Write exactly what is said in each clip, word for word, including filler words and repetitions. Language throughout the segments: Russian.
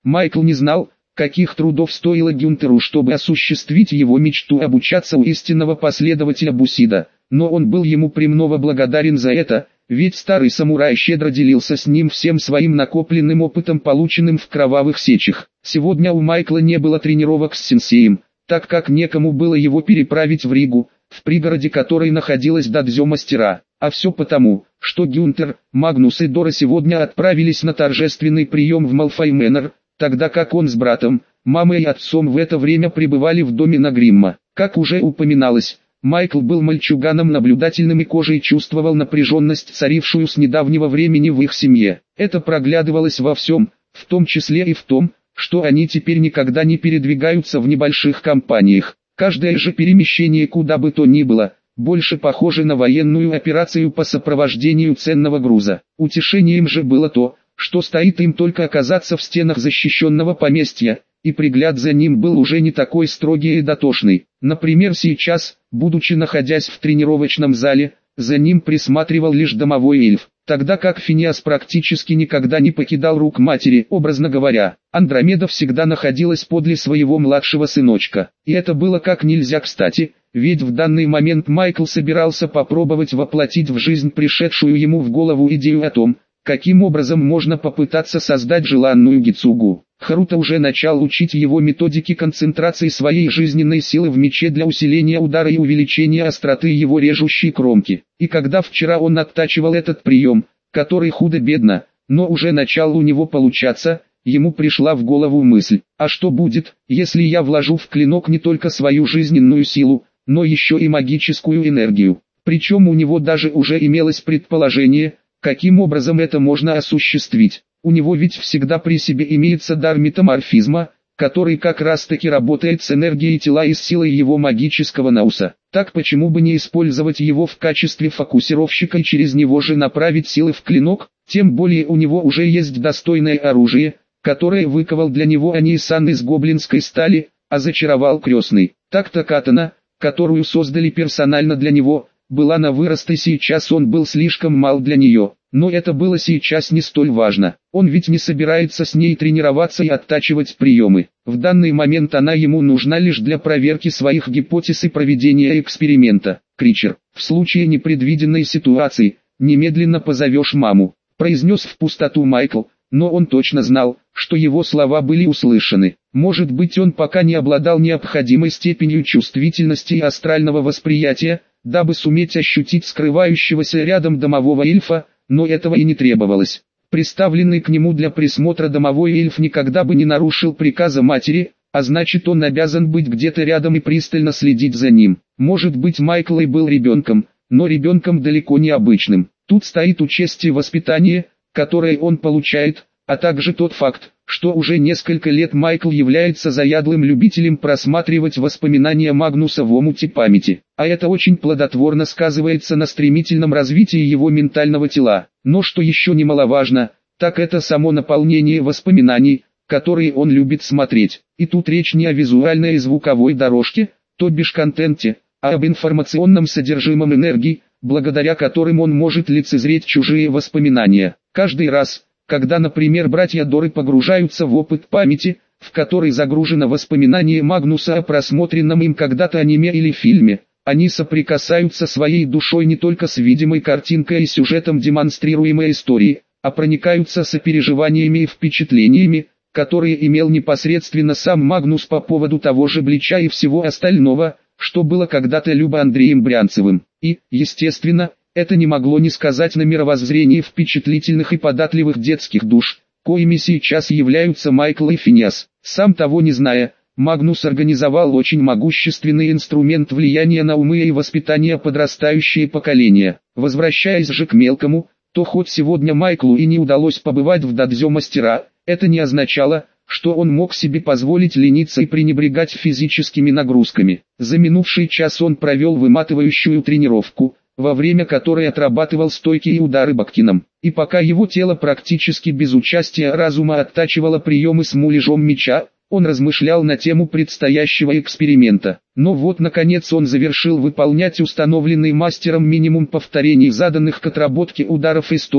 Майкл не знал, каких трудов стоило Гюнтеру, чтобы осуществить его мечту обучаться у истинного последователя Бусида, но он был ему премного благодарен за это, ведь старый самурай щедро делился с ним всем своим накопленным опытом, полученным в кровавых сечах. Сегодня у Майкла не было тренировок с сенсеем, так как некому было его переправить в Ригу, в пригороде которой находилась дадзё-мастера, а все потому, что Гюнтер, Магнус и Дора сегодня отправились на торжественный прием в Малфой Мэннер, тогда как он с братом, мамой и отцом в это время пребывали в доме на Гримма. Как уже упоминалось, Майкл был мальчуганом наблюдательным и кожей чувствовал напряженность, царившую с недавнего времени в их семье. Это проглядывалось во всем, в том числе и в том, что они теперь никогда не передвигаются в небольших компаниях. Каждое же перемещение куда бы то ни было, больше похоже на военную операцию по сопровождению ценного груза. Утешением же было то, что стоит им только оказаться в стенах защищенного поместья, и пригляд за ним был уже не такой строгий и дотошный. Например, сейчас, будучи находясь в тренировочном зале, за ним присматривал лишь домовой эльф, тогда как Финиас практически никогда не покидал рук матери, образно говоря. Андромеда всегда находилась подле своего младшего сыночка, и это было как нельзя кстати, ведь в данный момент Майкл собирался попробовать воплотить в жизнь пришедшую ему в голову идею о том, каким образом можно попытаться создать желанную Гицугу. Харуто уже начал учить его методике концентрации своей жизненной силы в мече для усиления удара и увеличения остроты его режущей кромки. И когда вчера он оттачивал этот прием, который худо-бедно, но уже начал у него получаться, ему пришла в голову мысль: а что будет, если я вложу в клинок не только свою жизненную силу, но еще и магическую энергию? Причем у него даже уже имелось предположение, каким образом это можно осуществить. У него ведь всегда при себе имеется дар метаморфизма, который как раз таки работает с энергией тела и с силой его магического науса. Так почему бы не использовать его в качестве фокусировщика и через него же направить силы в клинок? Тем более у него уже есть достойное оружие, которое выковал для него Они-сан из гоблинской стали, а зачаровал крестный. Так-то катана, которую создали персонально для него, была на вырост, и сейчас он был слишком мал для нее. Но это было сейчас не столь важно. Он ведь не собирается с ней тренироваться и оттачивать приемы. В данный момент она ему нужна лишь для проверки своих гипотез и проведения эксперимента. Кричер: в случае непредвиденной ситуации, немедленно позовешь маму, произнес в пустоту Майкл, но он точно знал, что его слова были услышаны. Может быть, он пока не обладал необходимой степенью чувствительности и астрального восприятия, дабы суметь ощутить скрывающегося рядом домового эльфа, но этого и не требовалось. Приставленный к нему для присмотра домовой эльф никогда бы не нарушил приказа матери, а значит, он обязан быть где-то рядом и пристально следить за ним. Может быть, Майкл и был ребенком, но ребенком далеко не обычным. Тут стоит учесть и воспитание, которое он получает, а также тот факт, что уже несколько лет Майкл является заядлым любителем просматривать воспоминания Магнуса в омуте памяти, а это очень плодотворно сказывается на стремительном развитии его ментального тела. Но что еще немаловажно, так это само наполнение воспоминаний, которые он любит смотреть. И тут речь не о визуальной и звуковой дорожке, то бишь контенте, а об информационном содержимом энергии, благодаря которым он может лицезреть чужие воспоминания. Каждый раз, когда, например, братья Доры погружаются в опыт памяти, в который загружено воспоминание Магнуса о просмотренном им когда-то аниме или фильме, они соприкасаются своей душой не только с видимой картинкой и сюжетом демонстрируемой истории, а проникаются сопереживаниями и впечатлениями, которые имел непосредственно сам Магнус по поводу того же Блича и всего остального, что было когда-то любо Андреем Брянцевым. И, естественно, это не могло не сказать на мировоззрении впечатлительных и податливых детских душ, коими сейчас являются Майкл и Финиас. Сам того не зная, Магнус организовал очень могущественный инструмент влияния на умы и воспитания подрастающее поколение. Возвращаясь же к мелкому, то хоть сегодня Майклу и не удалось побывать в дадзё-мастера, это не означало, что он мог себе позволить лениться и пренебрегать физическими нагрузками. За минувший час он провел выматывающую тренировку, во время которой отрабатывал стойки и удары баккином. И пока его тело практически без участия разума оттачивало приемы с муляжом меча, он размышлял на тему предстоящего эксперимента. Но вот наконец он завершил выполнять установленный мастером минимум повторений заданных к отработке ударов и стоек,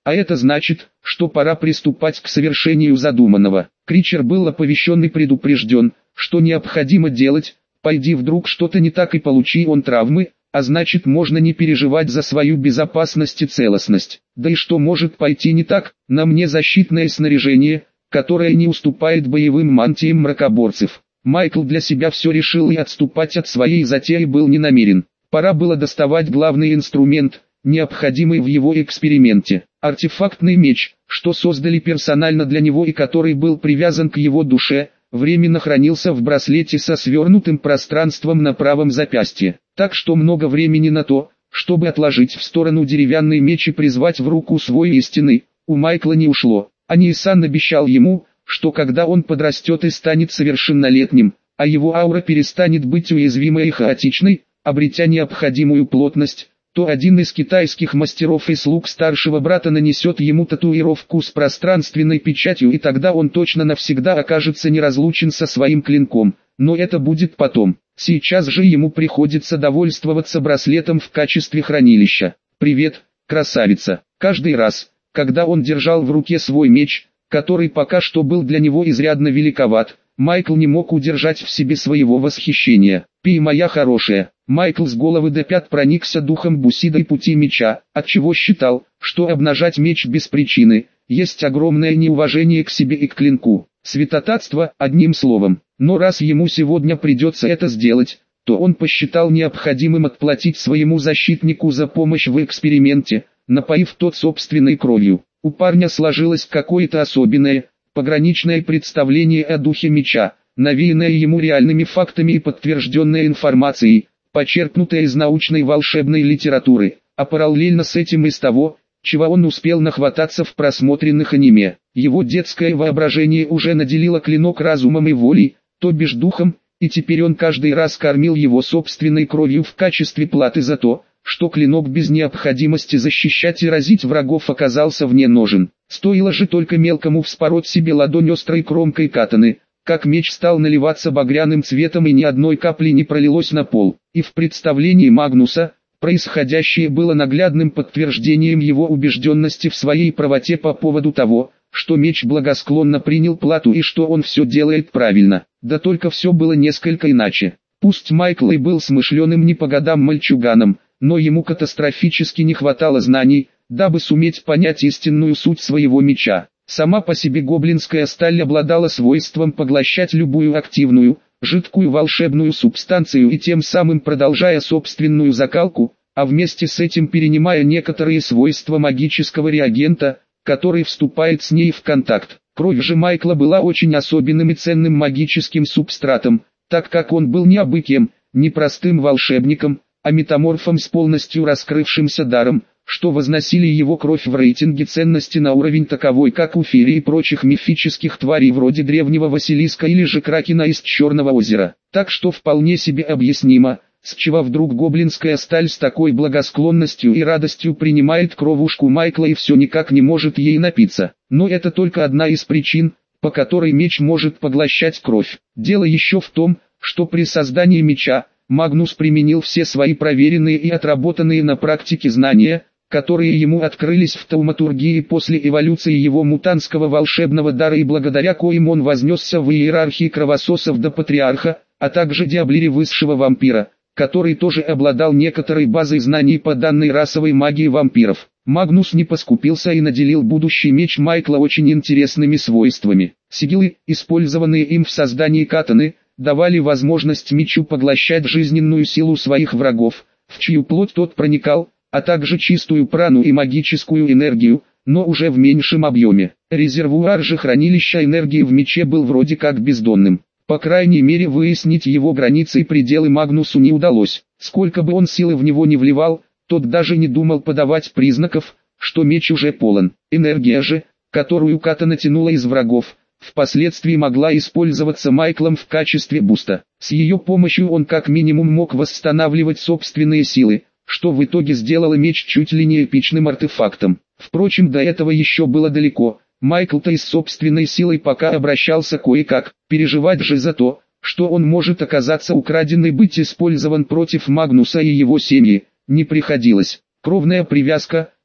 А это значит, что пора приступать к совершению задуманного. Кричер был оповещен и предупрежден, что необходимо делать. Пойди вдруг что-то не так и получи он травмы, а значит можно не переживать за свою безопасность и целостность. Да и что может пойти не так? На мне защитное снаряжение, которое не уступает боевым мантиям мракоборцев. Майкл для себя все решил и отступать от своей затеи был не намерен. Пора было доставать главный инструмент, необходимый в его эксперименте. Артефактный меч, что создали персонально для него и который был привязан к его душе, временно хранился в браслете со свернутым пространством на правом запястье. Так что много времени на то, чтобы отложить в сторону деревянный меч и призвать в руку свой истинный, у Майкла не ушло. Анисан обещал ему, что когда он подрастет и станет совершеннолетним, а его аура перестанет быть уязвимой и хаотичной, обретя необходимую плотность, то один из китайских мастеров и слуг старшего брата нанесет ему татуировку с пространственной печатью, и тогда он точно навсегда окажется неразлучен со своим клинком. Но это будет потом. Сейчас же ему приходится довольствоваться браслетом в качестве хранилища. «Привет, красавица!» Каждый раз, когда он держал в руке свой меч, который пока что был для него изрядно великоват, Майкл не мог удержать в себе своего восхищения. «Пи, моя хорошая!» Майкл с головы до пят проникся духом Бусида и пути меча, отчего считал, что обнажать меч без причины, есть огромное неуважение к себе и к клинку. Святотатство, одним словом. Но раз ему сегодня придется это сделать, то он посчитал необходимым отплатить своему защитнику за помощь в эксперименте, напоив тот собственной кровью. У парня сложилось какое-то особенное, пограничное представление о духе меча, навеянное ему реальными фактами и подтвержденное информацией, почерпнутое из научной волшебной литературы, а параллельно с этим из того, чего он успел нахвататься в просмотренных аниме. Его детское воображение уже наделило клинок разумом и волей, то бишь духом, и теперь он каждый раз кормил его собственной кровью в качестве платы за то, что клинок без необходимости защищать и разить врагов оказался вне ножен. Стоило же только мелкому вспороть себе ладонь острой кромкой катаны, как меч стал наливаться багряным цветом и ни одной капли не пролилось на пол. И в представлении Магнуса, происходящее было наглядным подтверждением его убежденности в своей правоте по поводу того, что меч благосклонно принял плату и что он все делает правильно. Да только все было несколько иначе. Пусть Майкл и был смышленым не по годам мальчуганом, но ему катастрофически не хватало знаний, дабы суметь понять истинную суть своего меча. Сама по себе гоблинская сталь обладала свойством поглощать любую активную, жидкую волшебную субстанцию и тем самым продолжая собственную закалку, а вместе с этим перенимая некоторые свойства магического реагента, который вступает с ней в контакт. Кровь же Майкла была очень особенным и ценным магическим субстратом, так как он был не абы кем, не простым волшебником, а метаморфом с полностью раскрывшимся даром, что возносили его кровь в рейтинге ценности на уровень таковой, как у феи и прочих мифических тварей вроде древнего Василиска или же Кракена из Черного озера. Так что вполне себе объяснимо, с чего вдруг гоблинская сталь с такой благосклонностью и радостью принимает кровушку Майкла и все никак не может ей напиться. Но это только одна из причин, по которой меч может поглощать кровь. Дело еще в том, что при создании меча, Магнус применил все свои проверенные и отработанные на практике знания, которые ему открылись в тауматургии после эволюции его мутантского волшебного дара и благодаря коим он вознесся в иерархии кровососов до патриарха, а также диаблире высшего вампира, который тоже обладал некоторой базой знаний по данной расовой магии вампиров. Магнус не поскупился и наделил будущий меч Майкла очень интересными свойствами. Сигилы, использованные им в создании катаны, давали возможность мечу поглощать жизненную силу своих врагов, в чью плоть тот проникал, а также чистую прану и магическую энергию, но уже в меньшем объеме. Резервуар же хранилища энергии в мече был вроде как бездонным. По крайней мере выяснить его границы и пределы Магнусу не удалось. Сколько бы он силы в него не вливал, тот даже не думал подавать признаков, что меч уже полон. Энергия же, которую катана тянула из врагов, впоследствии могла использоваться Майклом в качестве буста. С ее помощью он как минимум мог восстанавливать собственные силы, что в итоге сделало меч чуть ли не эпичным артефактом. Впрочем, до этого еще было далеко. Майкл-то и с собственной силой пока обращался кое-как, переживать же за то, что он может оказаться украден и быть использован против Магнуса и его семьи, не приходилось. Кровная привязка,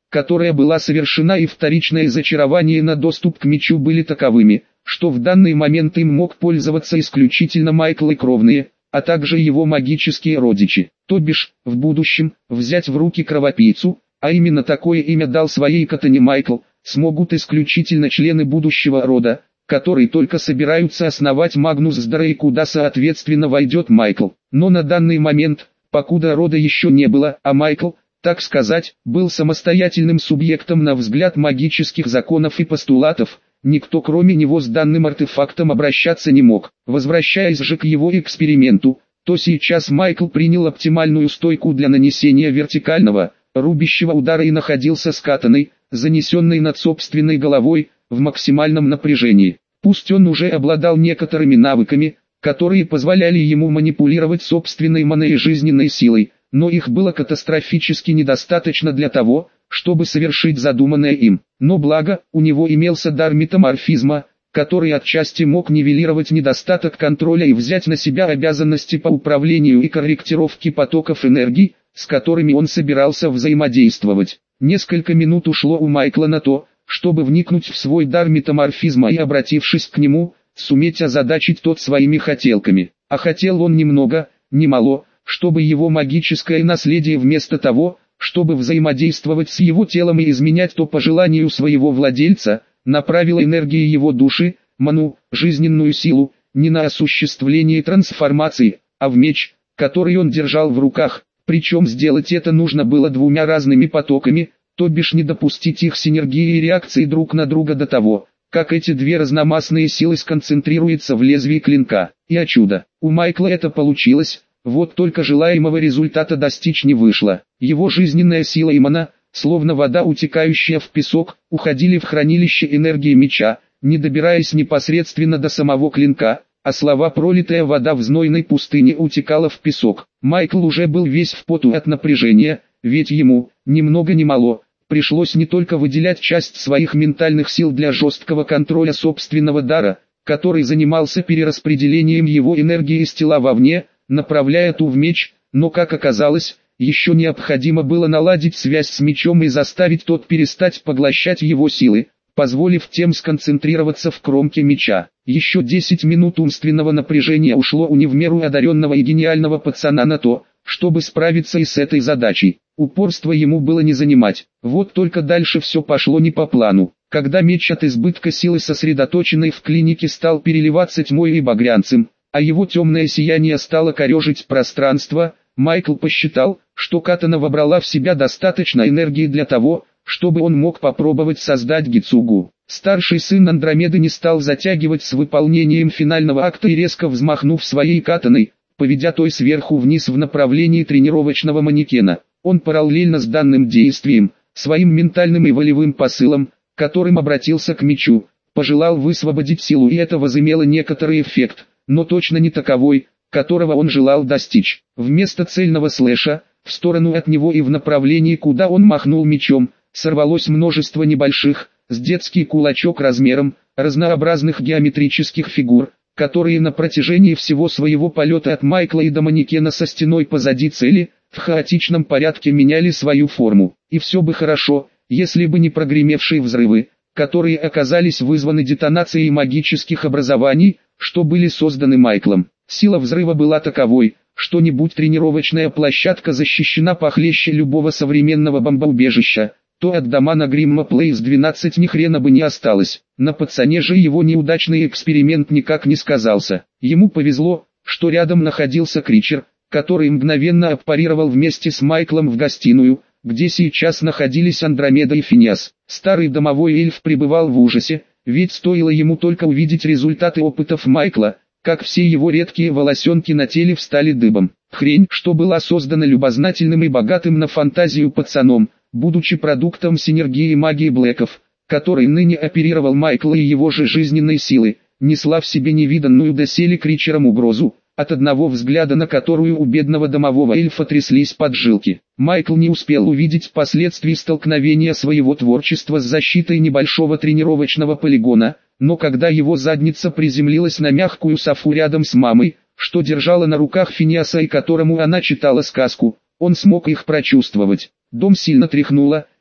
которая была совершена, и вторичное зачарование на доступ к мечу были таковыми, что в данный момент им мог пользоваться исключительно Майкл и кровные, а также его магические родичи. То бишь, в будущем, взять в руки кровопийцу, а именно такое имя дал своей катане Майкл, смогут исключительно члены будущего рода, которые только собираются основать Магнус Дрей, куда соответственно войдет Майкл. Но на данный момент, покуда рода еще не было, а Майкл, так сказать, был самостоятельным субъектом на взгляд магических законов и постулатов, никто кроме него с данным артефактом обращаться не мог. Возвращаясь же к его эксперименту, то сейчас Майкл принял оптимальную стойку для нанесения вертикального, рубящего удара и находился с катаной, занесенной над собственной головой, в максимальном напряжении. Пусть он уже обладал некоторыми навыками, которые позволяли ему манипулировать собственной маной и жизненной силой, но их было катастрофически недостаточно для того, чтобы совершить задуманное им. Но благо, у него имелся дар метаморфизма, который отчасти мог нивелировать недостаток контроля и взять на себя обязанности по управлению и корректировке потоков энергии, с которыми он собирался взаимодействовать. Несколько минут ушло у Майкла на то, чтобы вникнуть в свой дар метаморфизма и, обратившись к нему, суметь озадачить тот своими хотелками. А хотел он немного, не мало, чтобы его магическое наследие вместо того, чтобы взаимодействовать с его телом и изменять то по желанию своего владельца, направило энергии его души, ману, жизненную силу, не на осуществление трансформации, а в меч, который он держал в руках. Причем сделать это нужно было двумя разными потоками, то бишь не допустить их синергии и реакции друг на друга до того, как эти две разномастные силы сконцентрируются в лезвии клинка. И о чудо, у Майкла это получилось, вот только желаемого результата достичь не вышло. Его жизненная сила и мана, словно вода, утекающая в песок, уходили в хранилище энергии меча, не добираясь непосредственно до самого клинка, а слова «пролитая вода в знойной пустыне» утекала в песок. Майкл уже был весь в поту от напряжения, ведь ему, ни много ни мало, пришлось не только выделять часть своих ментальных сил для жесткого контроля собственного дара, который занимался перераспределением его энергии из тела вовне, направляя ту в меч, но, как оказалось, еще необходимо было наладить связь с мечом и заставить тот перестать поглощать его силы, позволив тем сконцентрироваться в кромке меча. Еще десять минут умственного напряжения ушло у не в меру одаренного и гениального пацана на то, чтобы справиться и с этой задачей. Упорство ему было не занимать. Вот только дальше все пошло не по плану. Когда меч от избытка силы, сосредоточенной в клинике, стал переливаться тьмой и багрянцем, а его темное сияние стало корежить пространство, Майкл посчитал, что катана вобрала в себя достаточно энергии для того, чтобы он мог попробовать создать Гицугу. Старший сын Андромеды не стал затягивать с выполнением финального акта и, резко взмахнув своей катаной, поведя той сверху вниз в направлении тренировочного манекена, он параллельно с данным действием, своим ментальным и волевым посылом, которым обратился к мечу, пожелал высвободить силу, и это возымело некоторый эффект, но точно не таковой, которого он желал достичь. Вместо цельного слэша, в сторону от него и в направлении, куда он махнул мечом, сорвалось множество небольших, с детский кулачок размером, разнообразных геометрических фигур, которые на протяжении всего своего полета от Майкла и до манекена со стеной позади цели, в хаотичном порядке меняли свою форму. И все бы хорошо, если бы не прогремевшие взрывы, которые оказались вызваны детонацией магических образований, что были созданы Майклом. Сила взрыва была таковой, что не будь тренировочная площадка защищена похлеще любого современного бомбоубежища, то от дома на Гримма Плейс двенадцать ни хрена бы не осталось. На пацане же его неудачный эксперимент никак не сказался. Ему повезло, что рядом находился Кричер, который мгновенно аппарировал вместе с Майклом в гостиную, где сейчас находились Андромеда и Финиас. Старый домовой эльф пребывал в ужасе, ведь стоило ему только увидеть результаты опытов Майкла, как все его редкие волосенки на теле встали дыбом. Хрень, что была создана любознательным и богатым на фантазию пацаном, будучи продуктом синергии магии Блэков, который ныне оперировал Майкла и его же жизненной силы, несла в себе невиданную доселе Кричером угрозу, от одного взгляда на которую у бедного домового эльфа тряслись поджилки. Майкл не успел увидеть последствий столкновения своего творчества с защитой небольшого тренировочного полигона, но когда его задница приземлилась на мягкую софу рядом с мамой, что держала на руках Финиаса и которому она читала сказку, он смог их прочувствовать. Дом сильно тряхнуло,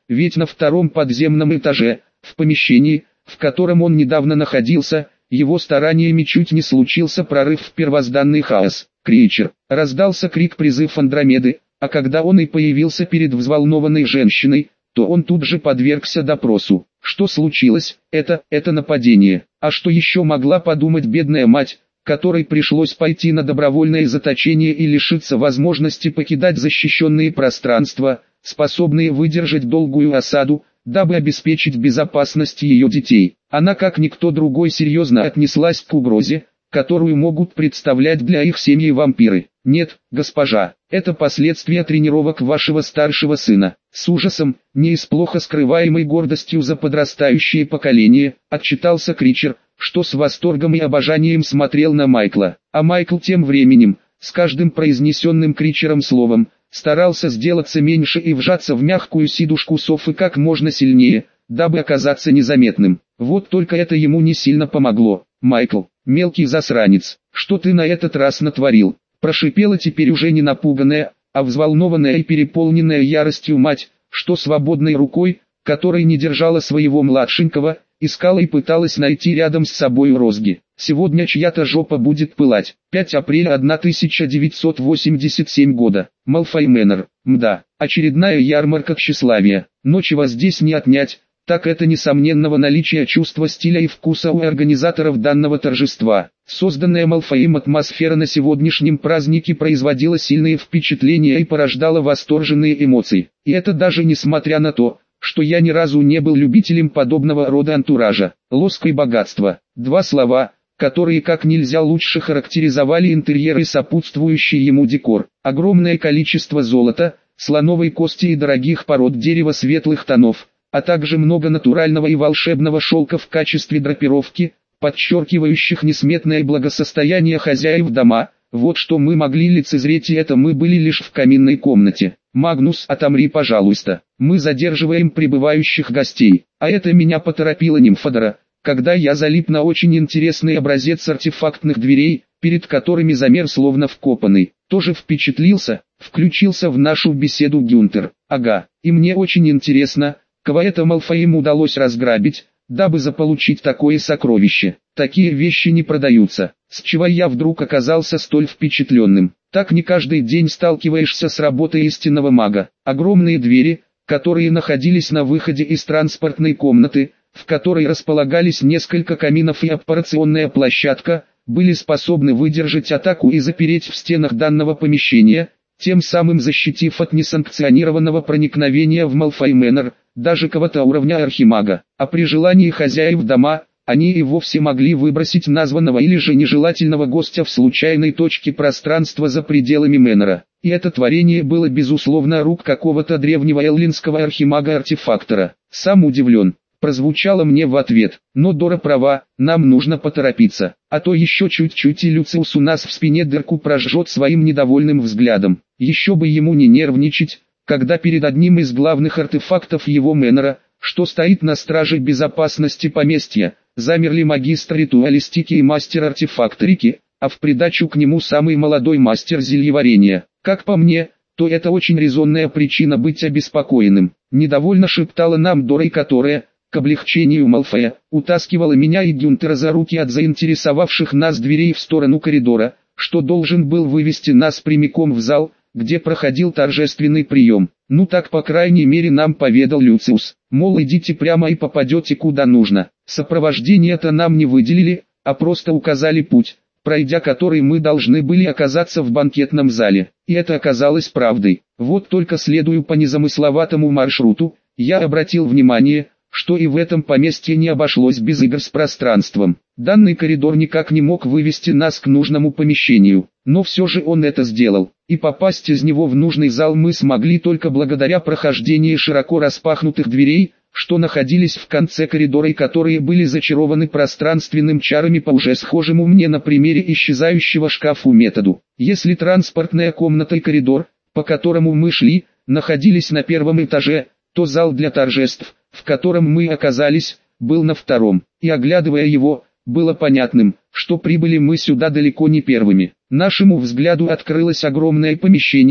ведь на втором подземном этаже, в помещении, в котором он недавно находился, его стараниями чуть не случился прорыв в первозданный хаос. «Кричер!» — раздался крик призыв Андромеды, а когда он и появился перед взволнованной женщиной, то он тут же подвергся допросу. Что случилось? Это, это нападение. А что еще могла подумать бедная мать, которой пришлось пойти на добровольное заточение и лишиться возможности покидать защищенные пространства, способные выдержать долгую осаду, дабы обеспечить безопасность ее детей. Она как никто другой серьезно отнеслась к угрозе, которую могут представлять для их семьи вампиры. «Нет, госпожа, это последствия тренировок вашего старшего сына». С ужасом, не из плохо скрываемой гордостью за подрастающее поколение, отчитался Кричер, что с восторгом и обожанием смотрел на Майкла. А Майкл тем временем, с каждым произнесенным Кричером словом, старался сделаться меньше и вжаться в мягкую сидушку Софы как можно сильнее, дабы оказаться незаметным. Вот только это ему не сильно помогло. «Майкл, мелкий засранец, что ты на этот раз натворил?» Прошипела теперь уже не напуганная, а взволнованная и переполненная яростью мать, что свободной рукой, которой не держала своего младшенького, искала и пыталась найти рядом с собой розги. «Сегодня чья-то жопа будет пылать». пятого апреля тысяча девятьсот восемьдесят седьмого года. Малфой Мэннер. Мда, очередная ярмарка тщеславия. Но чего здесь не отнять, так это несомненного наличия чувства стиля и вкуса у организаторов данного торжества. Созданная Малфоем атмосфера на сегодняшнем празднике производила сильные впечатления и порождала восторженные эмоции. И это даже несмотря на то, что я ни разу не был любителем подобного рода антуража. Лоск и богатство. Два слова, которые как нельзя лучше характеризовали интерьер и сопутствующий ему декор. Огромное количество золота, слоновой кости и дорогих пород дерева светлых тонов, а также много натурального и волшебного шелка в качестве драпировки, подчеркивающих несметное благосостояние хозяев дома. Вот что мы могли лицезреть, и это мы были лишь в каминной комнате. «Магнус, отомри, пожалуйста, мы задерживаем прибывающих гостей». А это меня поторопило Нимфодора, когда я залип на очень интересный образец артефактных дверей, перед которыми замер словно вкопанный. Тоже впечатлился, включился в нашу беседу Гюнтер. Ага, и мне очень интересно, кого это Малфоем удалось разграбить, дабы заполучить такое сокровище. Такие вещи не продаются. С чего я вдруг оказался столь впечатленным? Так не каждый день сталкиваешься с работой истинного мага. Огромные двери, которые находились на выходе из транспортной комнаты, в которой располагались несколько каминов и операционная площадка, были способны выдержать атаку и запереть в стенах данного помещения, тем самым защитив от несанкционированного проникновения в Малфой Мэннер, даже кого-то уровня архимага. А при желании хозяев дома, они и вовсе могли выбросить названного или же нежелательного гостя в случайной точке пространства за пределами Мэннера. И это творение было безусловно рук какого-то древнего эллинского архимага-артефактора. Сам удивлен. Прозвучало мне в ответ: но Дора права, нам нужно поторопиться, а то еще чуть-чуть и Люциус у нас в спине дырку прожжет своим недовольным взглядом. Еще бы ему не нервничать, когда перед одним из главных артефактов его Мэннера, что стоит на страже безопасности поместья, замерли магистр ритуалистики и мастер артефакторики, а в придачу к нему самый молодой мастер зельеварения. Как по мне, то это очень резонная причина быть обеспокоенным. Недовольно шептала нам Дора, которая, к облегчению Малфоя, утаскивала меня и Гюнтера за руки от заинтересовавших нас дверей в сторону коридора, что должен был вывести нас прямиком в зал, где проходил торжественный прием. Ну так по крайней мере нам поведал Люциус, мол, идите прямо и попадете куда нужно. Сопровождение-то нам не выделили, а просто указали путь, пройдя который мы должны были оказаться в банкетном зале. И это оказалось правдой. Вот только следуя по незамысловатому маршруту, я обратил внимание, что и в этом поместье не обошлось без игр с пространством. Данный коридор никак не мог вывести нас к нужному помещению, но все же он это сделал, и попасть из него в нужный зал мы смогли только благодаря прохождению широко распахнутых дверей, что находились в конце коридора и которые были зачарованы пространственным чарами по уже схожему мне на примере исчезающего шкафу методу. Если транспортная комната и коридор, по которому мы шли, находились на первом этаже, то зал для торжеств, в котором мы оказались, был на втором, и оглядывая его, было понятным, что прибыли мы сюда далеко не первыми. Нашему взгляду открылось огромное помещение,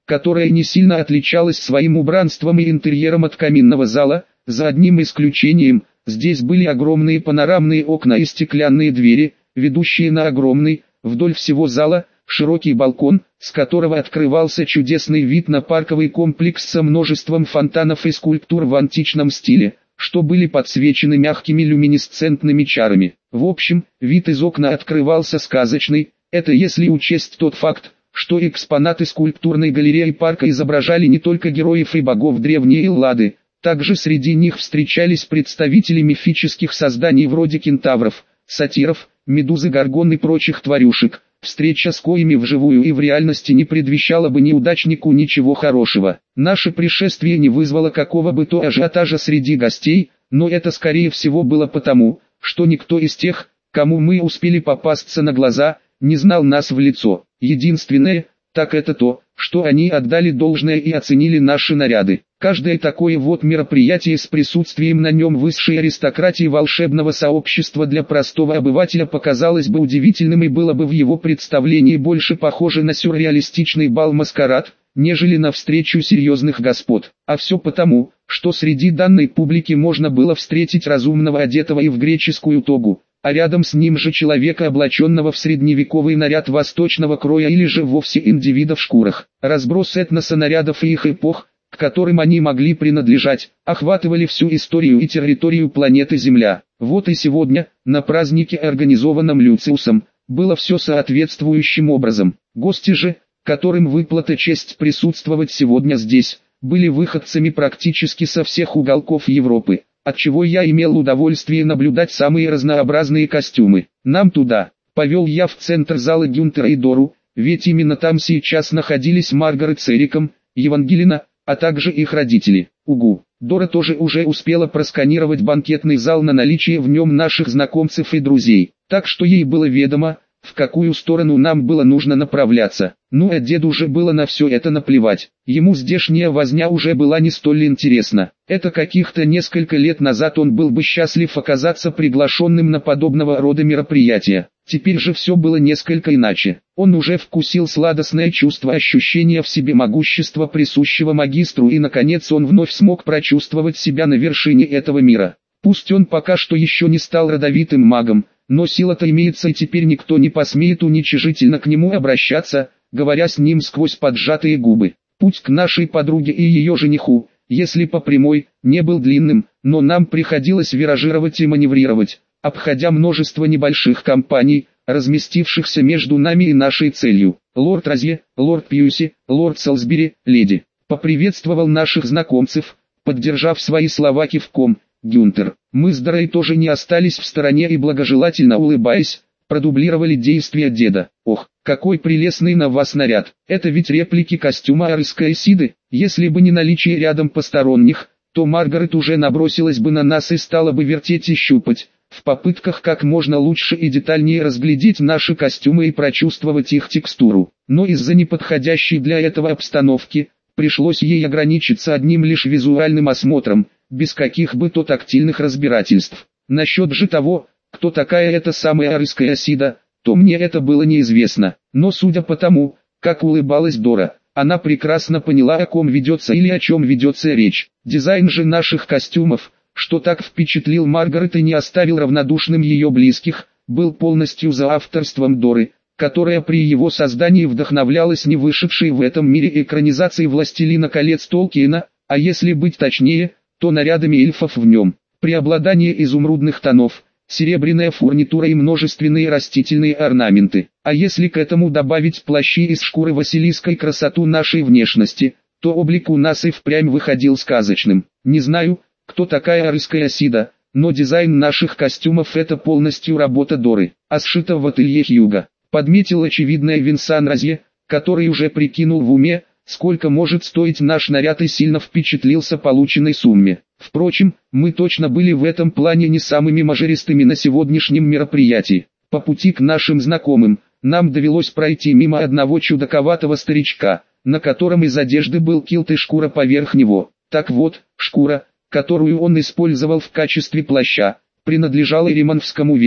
которая не сильно отличалась своим убранством и интерьером от каминного зала, за одним исключением. Здесь были огромные панорамные окна и стеклянные двери, ведущие на огромный, вдоль всего зала, широкий балкон, с которого открывался чудесный вид на парковый комплекс со множеством фонтанов и скульптур в античном стиле, что были подсвечены мягкими люминесцентными чарами. В общем, вид из окна открывался сказочный, это если учесть тот факт, что экспонаты скульптурной галереи парка изображали не только героев и богов древней Эллады, также среди них встречались представители мифических созданий вроде кентавров, сатиров, медузы, горгон и прочих тварюшек. Встреча с коими вживую и в реальности не предвещала бы неудачнику ничего хорошего. Наше пришествие не вызвало какого бы то ажиотажа среди гостей, но это скорее всего было потому, что никто из тех, кому мы успели попасться на глаза, не знал нас в лицо. Единственное, так это то, что они отдали должное и оценили наши наряды. Каждое такое вот мероприятие с присутствием на нем высшей аристократии волшебного сообщества для простого обывателя показалось бы удивительным и было бы в его представлении больше похоже на сюрреалистичный бал-маскарад, нежели на встречу серьезных господ. А все потому, что среди данной публики можно было встретить разумного одетого и в греческую тогу, а рядом с ним же человека, облаченного в средневековый наряд восточного кроя или же вовсе индивида в шкурах. Разброс этноса нарядов и их эпох, к которым они могли принадлежать, охватывали всю историю и территорию планеты Земля. Вот и сегодня, на празднике, организованном Люциусом, было все соответствующим образом. Гости же, которым выпала честь присутствовать сегодня здесь, были выходцами практически со всех уголков Европы, отчего я имел удовольствие наблюдать самые разнообразные костюмы. Нам туда, повел я в центр зала Гюнтера и Дору, ведь именно там сейчас находились Маргарет с Эриком, Евангелина, а также их родители. Угу. Дора тоже уже успела просканировать банкетный зал на наличие в нем наших знакомцев и друзей, так что ей было ведомо, в какую сторону нам было нужно направляться. Ну а деду же было на все это наплевать. Ему здешняя возня уже была не столь интересна. Это каких-то несколько лет назад он был бы счастлив оказаться приглашенным на подобного рода мероприятия. Теперь же все было несколько иначе. Он уже вкусил сладостное чувство ощущения в себе могущества, присущего магистру, и наконец он вновь смог прочувствовать себя на вершине этого мира. Пусть он пока что еще не стал родовитым магом, но сила-то имеется, и теперь никто не посмеет уничижительно к нему обращаться, говоря с ним сквозь поджатые губы. Путь к нашей подруге и ее жениху, если по прямой, не был длинным, но нам приходилось виражировать и маневрировать, обходя множество небольших компаний, разместившихся между нами и нашей целью. Лорд Розье, лорд Пьюси, лорд Солсбери, леди. Поприветствовал наших знакомцев, поддержав свои слова кивком, Гюнтер. Мы с Дорой тоже не остались в стороне и, благожелательно улыбаясь, продублировали действия деда. Ох, какой прелестный на вас наряд. Это ведь реплики костюма Арыской Сиды. Если бы не наличие рядом посторонних, то Маргарет уже набросилась бы на нас и стала бы вертеть и щупать, в попытках как можно лучше и детальнее разглядеть наши костюмы и прочувствовать их текстуру. Но из-за неподходящей для этого обстановки, пришлось ей ограничиться одним лишь визуальным осмотром, без каких бы то тактильных разбирательств. Насчет же того, кто такая эта самая Арыская Сида, то мне это было неизвестно. Но судя по тому, как улыбалась Дора, она прекрасно поняла, о ком ведется или о чем ведется речь. Дизайн же наших костюмов, что так впечатлил Маргарет и не оставил равнодушным ее близких, был полностью за авторством Доры, которая при его создании вдохновлялась не вышедшей в этом мире экранизацией «Властелина колец» Толкиена, а если быть точнее, то нарядами эльфов в нем. Преобладание изумрудных тонов, серебряная фурнитура и множественные растительные орнаменты. А если к этому добавить плащи из шкуры Василиска и красоту нашей внешности, то облик у нас и впрямь выходил сказочным. Не знаю, кто такая Арыская Сида, но дизайн наших костюмов — это полностью работа Доры, а сшито в ателье Хьюга. Подметил очевидное Винсан Розье, который уже прикинул в уме, сколько может стоить наш наряд, и сильно впечатлился полученной сумме. Впрочем, мы точно были в этом плане не самыми мажористыми на сегодняшнем мероприятии. По пути к нашим знакомым, нам довелось пройти мимо одного чудаковатого старичка, на котором из одежды был килт и шкура поверх него. Так вот, шкура, которую он использовал в качестве плаща, принадлежала риманскому вепрю.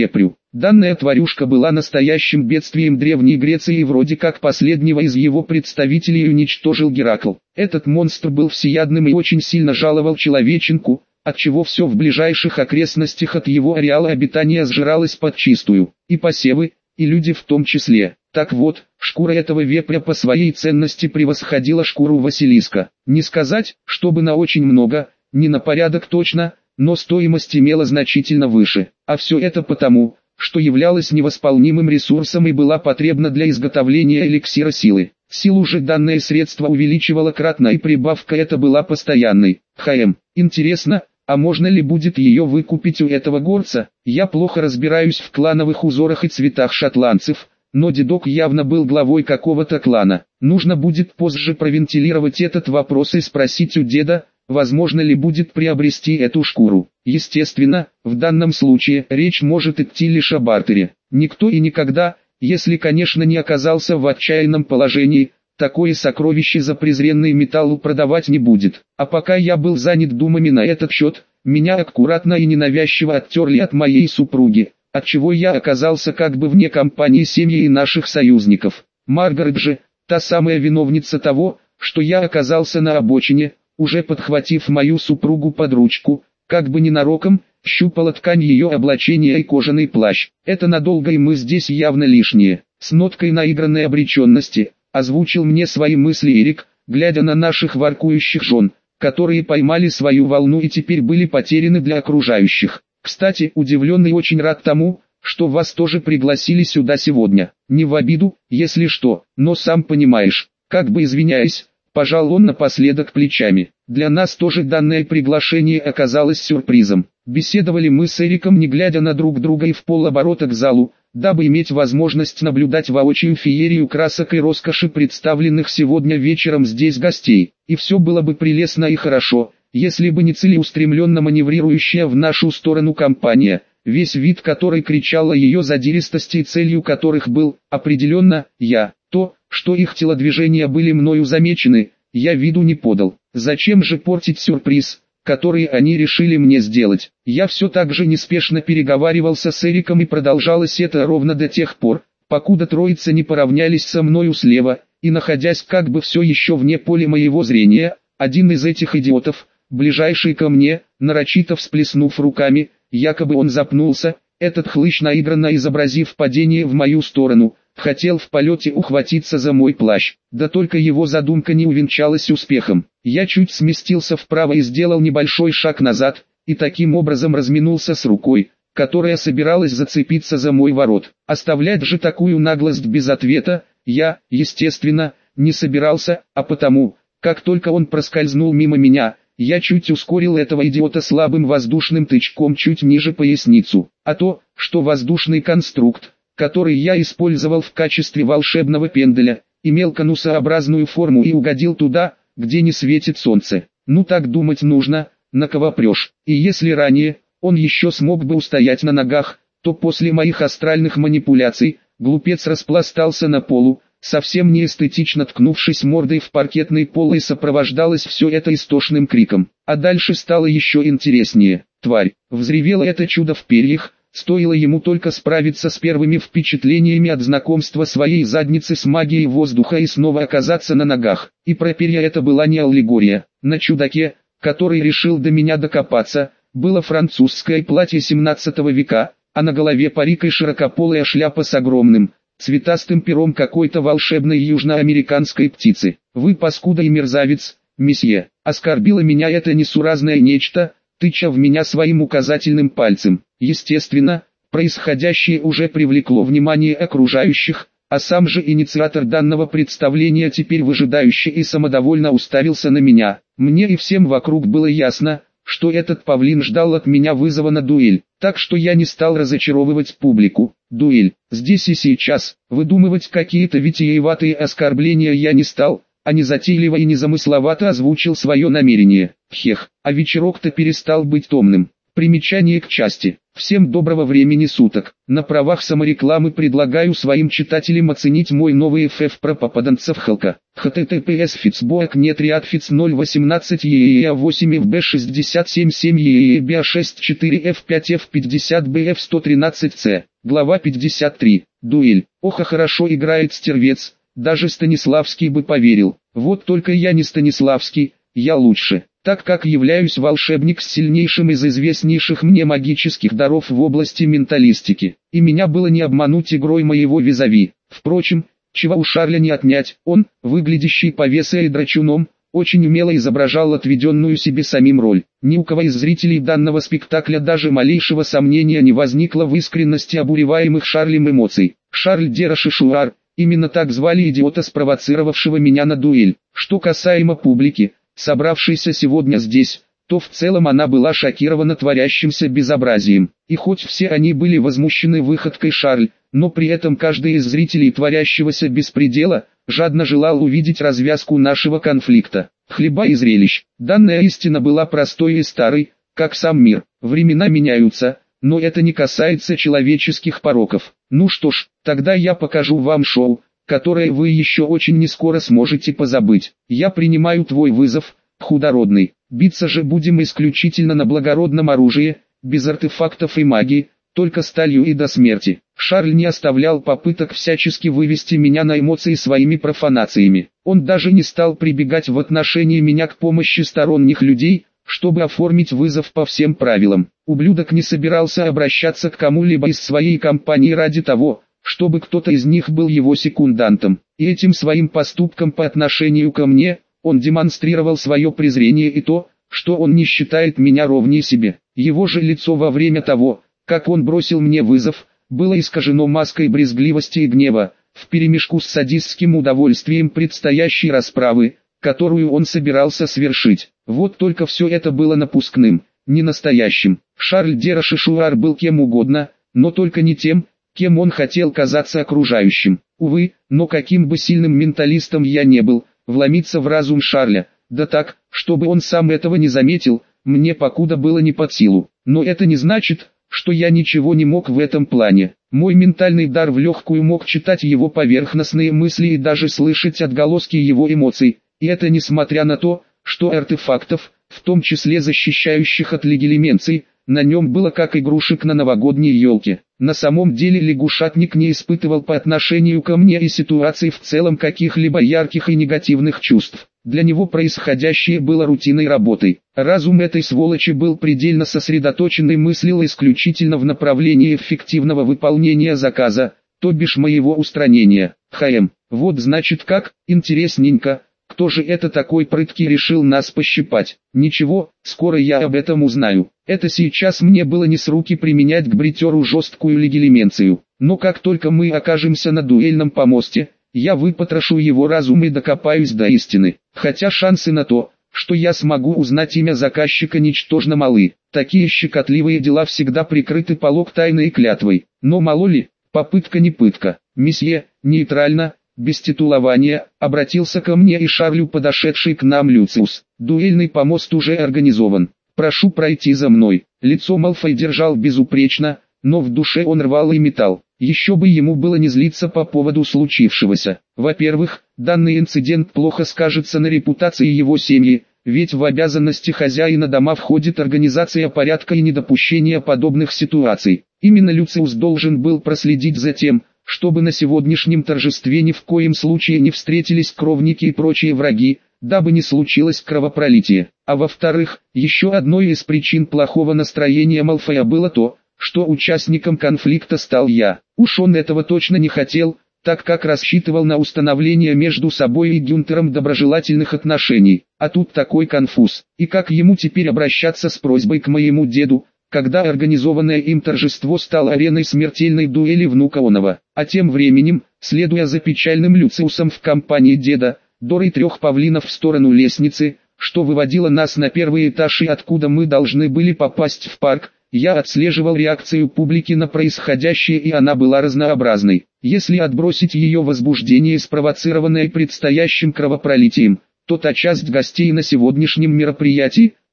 Данная тварюшка была настоящим бедствием Древней Греции и вроде как последнего из его представителей уничтожил Геракл. Этот монстр был всеядным и очень сильно жаловал человеченку, отчего все в ближайших окрестностях от его ареала обитания сжиралось подчистую, и посевы, и люди в том числе. Так вот, шкура этого вепря по своей ценности превосходила шкуру Василиска. Не сказать, чтобы на очень много, не на порядок точно, но стоимость имела значительно выше. А все это потому, что являлась невосполнимым ресурсом и была потребна для изготовления эликсира силы. Силу же данное средство увеличивало кратно, и прибавка эта была постоянной. Хм, интересно, а можно ли будет ее выкупить у этого горца? Я плохо разбираюсь в клановых узорах и цветах шотландцев, но дедок явно был главой какого-то клана. Нужно будет позже провентилировать этот вопрос и спросить у деда, возможно ли будет приобрести эту шкуру. Естественно, в данном случае речь может идти лишь о бартере. Никто и никогда, если конечно не оказался в отчаянном положении, такое сокровище за презренный металл продавать не будет. А пока я был занят думами на этот счет, меня аккуратно и ненавязчиво оттерли от моей супруги, отчего я оказался как бы вне компании семьи и наших союзников. Маргарет же, та самая виновница того, что я оказался на обочине, уже подхватив мою супругу под ручку, как бы ненароком, щупала ткань ее облачения и кожаный плащ. Это надолго, и мы здесь явно лишние. С ноткой наигранной обреченности озвучил мне свои мысли Эрик, глядя на наших воркующих жен, которые поймали свою волну и теперь были потеряны для окружающих. Кстати, удивленный очень рад тому, что вас тоже пригласили сюда сегодня. Не в обиду, если что, но сам понимаешь, как бы извиняясь, пожал он напоследок плечами. Для нас тоже данное приглашение оказалось сюрпризом. Беседовали мы с Эриком, не глядя на друг друга, и в полоборота к залу, дабы иметь возможность наблюдать воочию феерию красок и роскоши представленных сегодня вечером здесь гостей. И все было бы прелестно и хорошо, если бы не целеустремленно маневрирующая в нашу сторону компания, весь вид которой кричал о ее задиристости и целью которых был, определенно, я. То, что их телодвижения были мною замечены, я виду не подал. Зачем же портить сюрприз, который они решили мне сделать? Я все так же неспешно переговаривался с Эриком, и продолжалось это ровно до тех пор, покуда троица не поравнялись со мною слева, и находясь как бы все еще вне поля моего зрения, один из этих идиотов, ближайший ко мне, нарочито всплеснув руками, якобы он запнулся, этот хлыщ, наигранно изобразив падение в мою сторону, хотел в полете ухватиться за мой плащ, да только его задумка не увенчалась успехом. Я чуть сместился вправо и сделал небольшой шаг назад, и таким образом разминулся с рукой, которая собиралась зацепиться за мой ворот. Оставлять же такую наглость без ответа, я, естественно, не собирался, а потому, как только он проскользнул мимо меня, я чуть ускорил этого идиота слабым воздушным тычком чуть ниже поясницу. А то, что воздушный конструкт, который я использовал в качестве волшебного пенделя, имел конусообразную форму и угодил туда, где не светит солнце. Ну так думать нужно, на кого прешь. И если ранее он еще смог бы устоять на ногах, то после моих астральных манипуляций, глупец распластался на полу, совсем неэстетично ткнувшись мордой в паркетный пол, и сопровождалось все это истошным криком. А дальше стало еще интереснее. Тварь, взревело это чудо в перьях, стоило ему только справиться с первыми впечатлениями от знакомства своей задницы с магией воздуха и снова оказаться на ногах. И про перья это была не аллегория. На чудаке, который решил до меня докопаться, было французское платье семнадцатого века, а на голове парик и широкополая шляпа с огромным, цветастым пером какой-то волшебной южноамериканской птицы. «Вы паскуда и мерзавец, месье!» Оскорбило меня это несуразное нечто, тыча в меня своим указательным пальцем. Естественно, происходящее уже привлекло внимание окружающих, а сам же инициатор данного представления теперь выжидающе и самодовольно уставился на меня. Мне и всем вокруг было ясно, что этот павлин ждал от меня вызова на дуэль, так что я не стал разочаровывать публику. Дуэль, здесь и сейчас, выдумывать какие-то витиеватые оскорбления я не стал, а незатейливо и незамысловато озвучил свое намерение. Хех, а вечерок-то перестал быть томным. Примечание к части. Всем доброго времени суток. На правах саморекламы предлагаю своим читателям оценить мой новый эф эф про попаданцев Халка. https фицбоак нет ряд фиц ноль восемнадцать ееа восемь эф бэ шестьдесят семь семь ееа биа шесть четыре эф пять эф пятьдесят бэ эф сто тринадцать цэ. Глава пятьдесят три. Дуэль. Ох, а хорошо играет стервец. Даже Станиславский бы поверил. Вот только я не Станиславский, я лучше. Так как являюсь волшебник с сильнейшим из известнейших мне магических даров в области менталистики, и меня было не обмануть игрой моего визави. Впрочем, чего у Шарля не отнять, он, выглядящий повесой и драчуном, очень умело изображал отведенную себе самим роль. Ни у кого из зрителей данного спектакля даже малейшего сомнения не возникло в искренности обуреваемых Шарлем эмоций. Шарль де Рошешуар, именно так звали идиота, спровоцировавшего меня на дуэль. Что касаемо публики, собравшейся сегодня здесь, то в целом она была шокирована творящимся безобразием. И хоть все они были возмущены выходкой Шарль, но при этом каждый из зрителей творящегося беспредела жадно желал увидеть развязку нашего конфликта. Хлеба и зрелищ. Данная истина была простой и старой, как сам мир. Времена меняются, но это не касается человеческих пороков. Ну что ж, тогда я покажу вам шоу, которое вы еще очень нескоро сможете позабыть. Я принимаю твой вызов, худородный. Биться же будем исключительно на благородном оружии, без артефактов и магии, только сталью и до смерти. Шарль не оставлял попыток всячески вывести меня на эмоции своими профанациями. Он даже не стал прибегать в отношении меня к помощи сторонних людей, чтобы оформить вызов по всем правилам. Ублюдок не собирался обращаться к кому-либо из своей компании ради того, чтобы кто-то из них был его секундантом. И этим своим поступком по отношению ко мне, он демонстрировал свое презрение и то, что он не считает меня ровнее себе. Его же лицо во время того, как он бросил мне вызов, было искажено маской брезгливости и гнева, вперемешку с садистским удовольствием предстоящей расправы, которую он собирался свершить. Вот только все это было напускным, не настоящим. Шарль де Рошешуар был кем угодно, но только не тем, кем он хотел казаться окружающим. Увы, но каким бы сильным менталистом я не был, вломиться в разум Шарля, да так, чтобы он сам этого не заметил, мне покуда было не под силу. Но это не значит, что я ничего не мог в этом плане. Мой ментальный дар в легкую мог читать его поверхностные мысли и даже слышать отголоски его эмоций, и это несмотря на то, что артефактов, в том числе защищающих от легилименций, на нем было как игрушек на новогодней елке. На самом деле лягушатник не испытывал по отношению ко мне и ситуации в целом каких-либо ярких и негативных чувств. Для него происходящее было рутинной работой. Разум этой сволочи был предельно сосредоточен и мыслил исключительно в направлении эффективного выполнения заказа, то бишь моего устранения. ХМ. Вот значит как, интересненько. Кто же это такой прыткий решил нас пощипать? Ничего, скоро я об этом узнаю. Это сейчас мне было не с руки применять к бритеру жесткую легилименцию. Но как только мы окажемся на дуэльном помосте, я выпотрошу его разум и докопаюсь до истины. Хотя шансы на то, что я смогу узнать имя заказчика, ничтожно малы. Такие щекотливые дела всегда прикрыты полог тайной и клятвой. Но мало ли, попытка не пытка. Месье, нейтрально, без титулования, обратился ко мне и Шарлю подошедший к нам Люциус. Дуэльный помост уже организован. Прошу пройти за мной. Лицо Малфой держал безупречно, но в душе он рвал и металл. Еще бы ему было не злиться по поводу случившегося. Во-первых, данный инцидент плохо скажется на репутации его семьи, ведь в обязанности хозяина дома входит организация порядка и недопущения подобных ситуаций. Именно Люциус должен был проследить за тем, чтобы на сегодняшнем торжестве ни в коем случае не встретились кровники и прочие враги, дабы не случилось кровопролитие. А во-вторых, еще одной из причин плохого настроения Малфоя было то, что участником конфликта стал я. Уж он этого точно не хотел, так как рассчитывал на установление между собой и Гюнтером доброжелательных отношений. А тут такой конфуз. И как ему теперь обращаться с просьбой к моему деду, когда организованное им торжество стало ареной смертельной дуэли внука Онова? А тем временем, следуя за печальным Люциусом в компании деда, Дорой трех павлинов в сторону лестницы, что выводило нас на первый этаж и откуда мы должны были попасть в парк, я отслеживал реакцию публики на происходящее, и она была разнообразной. Если отбросить ее возбуждение, спровоцированное предстоящим кровопролитием, то та часть гостей на сегодняшнем мероприятии,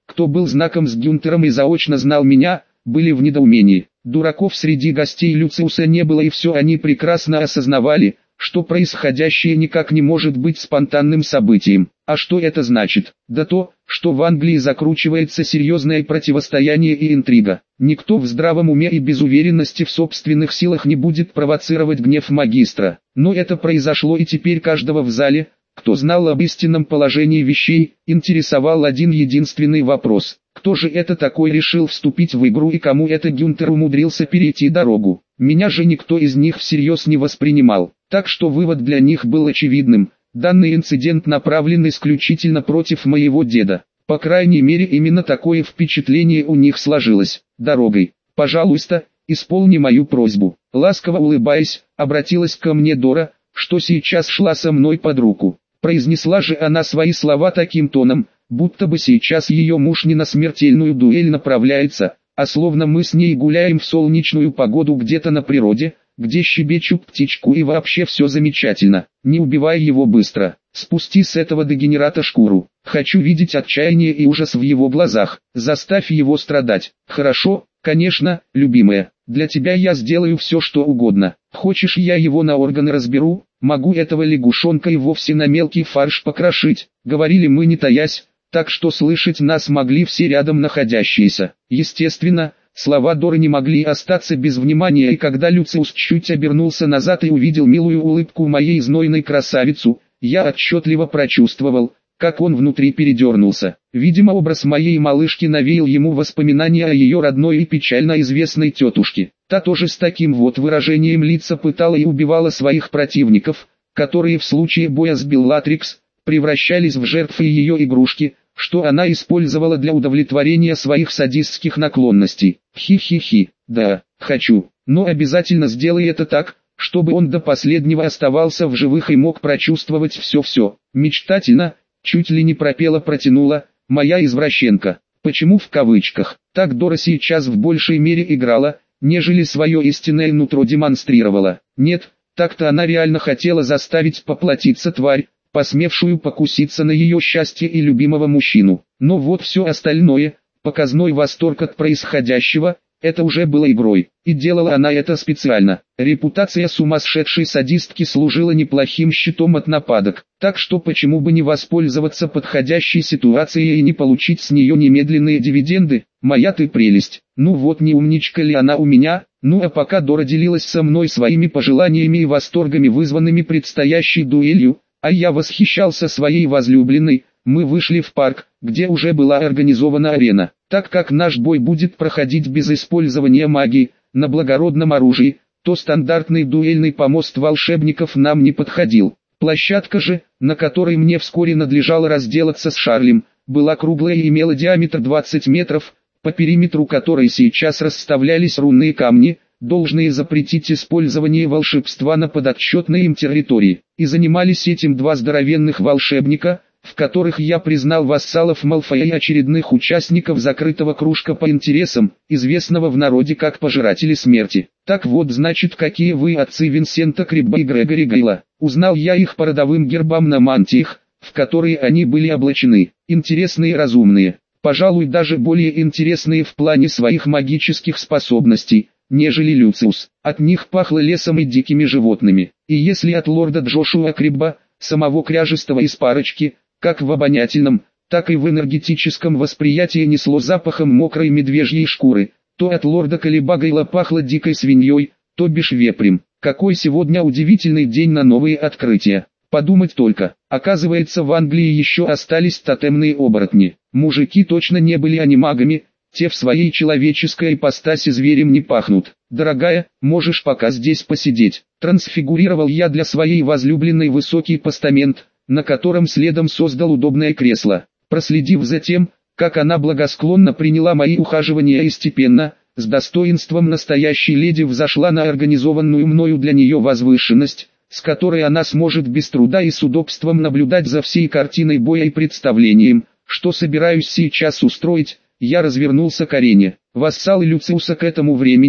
кто был знаком с Гюнтером и заочно знал меня, были в недоумении. Дураков среди гостей Люциуса не было, и все они прекрасно осознавали, что происходящее никак не может быть спонтанным событием. А что это значит? Да то, что в Англии закручивается серьезное противостояние и интрига. Никто в здравом уме и без уверенности в собственных силах не будет провоцировать гнев магистра. Но это произошло, и теперь каждого в зале, кто знал об истинном положении вещей, интересовал один единственный вопрос. Кто же это такой решил вступить в игру, и кому это Гюнтер умудрился перейти дорогу? Меня же никто из них всерьез не воспринимал, так что вывод для них был очевидным. Данный инцидент направлен исключительно против моего деда. По крайней мере, именно такое впечатление у них сложилось. Дорогой, пожалуйста, исполни мою просьбу. Ласково улыбаясь, обратилась ко мне Дора, что сейчас шла со мной под руку. Произнесла же она свои слова таким тоном, будто бы сейчас ее муж не на смертельную дуэль направляется, а словно мы с ней гуляем в солнечную погоду где-то на природе, где щебечут птичку и вообще все замечательно. Не убивай его быстро, спусти с этого дегенерата шкуру. Хочу видеть отчаяние и ужас в его глазах, заставь его страдать. Хорошо, конечно, любимая, для тебя я сделаю все, что угодно. Хочешь, я его на органы разберу? Могу этого лягушонка и вовсе на мелкий фарш покрошить. Говорили мы не таясь, так что слышать нас могли все рядом находящиеся. Естественно, слова Доры не могли остаться без внимания, и когда Люциус чуть обернулся назад и увидел милую улыбку моей знойной красавицу, я отчетливо прочувствовал, как он внутри передернулся. Видимо, образ моей малышки навеял ему воспоминания о ее родной и печально известной тетушке. Та тоже с таким вот выражением лица пытала и убивала своих противников, которые в случае боя с Беллатрикс превращались в жертвы ее игрушки, что она использовала для удовлетворения своих садистских наклонностей. Хи-хи-хи, да, хочу, но обязательно сделай это так, чтобы он до последнего оставался в живых и мог прочувствовать все-все. Мечтательно, чуть ли не пропела протянула, моя извращенка. Почему в кавычках? Так Дора сейчас в большей мере играла, нежели свое истинное нутро демонстрировала. Нет, так-то она реально хотела заставить поплатиться тварь, посмевшую покуситься на ее счастье и любимого мужчину. Но вот все остальное, показной восторг от происходящего, это уже было игрой, и делала она это специально. Репутация сумасшедшей садистки служила неплохим щитом от нападок, так что почему бы не воспользоваться подходящей ситуацией и не получить с нее немедленные дивиденды? Моя ты прелесть. Ну вот, не умничка ли она у меня? Ну а пока Дора делилась со мной своими пожеланиями и восторгами, вызванными предстоящей дуэлью, а я восхищался своей возлюбленной, мы вышли в парк, где уже была организована арена. Так как наш бой будет проходить без использования магии, на благородном оружии, то стандартный дуэльный помост волшебников нам не подходил. Площадка же, на которой мне вскоре надлежало разделаться с Шарлем, была круглая и имела диаметр двадцать метров, по периметру которой сейчас расставлялись рунные камни, должные запретить использование волшебства на подотчетной им территории. И занимались этим два здоровенных волшебника, в которых я признал вассалов Малфоя и очередных участников закрытого кружка по интересам, известного в народе как пожиратели смерти. Так вот, значит, какие вы отцы Винсента Крибба и Грегори Гейла. Узнал я их по родовым гербам на мантиях, в которые они были облачены. Интересные и разумные, пожалуй, даже более интересные в плане своих магических способностей, нежели Люциус. От них пахло лесом и дикими животными. И если от лорда Джошуа Крибба, самого кряжестого из парочки, как в обонятельном, так и в энергетическом восприятии несло запахом мокрой медвежьей шкуры, то от лорда Калиба Гейла пахло дикой свиньей, то бишь вепрем. Какой сегодня удивительный день на новые открытия. Подумать только, оказывается, в Англии еще остались тотемные оборотни. Мужики точно не были анимагами, те в своей человеческой ипостаси зверем не пахнут. Дорогая, можешь пока здесь посидеть. Трансфигурировал я для своей возлюбленной высокий постамент, на котором следом создал удобное кресло. Проследив за тем, как она благосклонно приняла мои ухаживания и степенно, с достоинством настоящей леди взошла на организованную мною для нее возвышенность, с которой она сможет без труда и с удобством наблюдать за всей картиной боя и представлением, что собираюсь сейчас устроить, я развернулся к арене. Вассалы Люциуса к этому времени,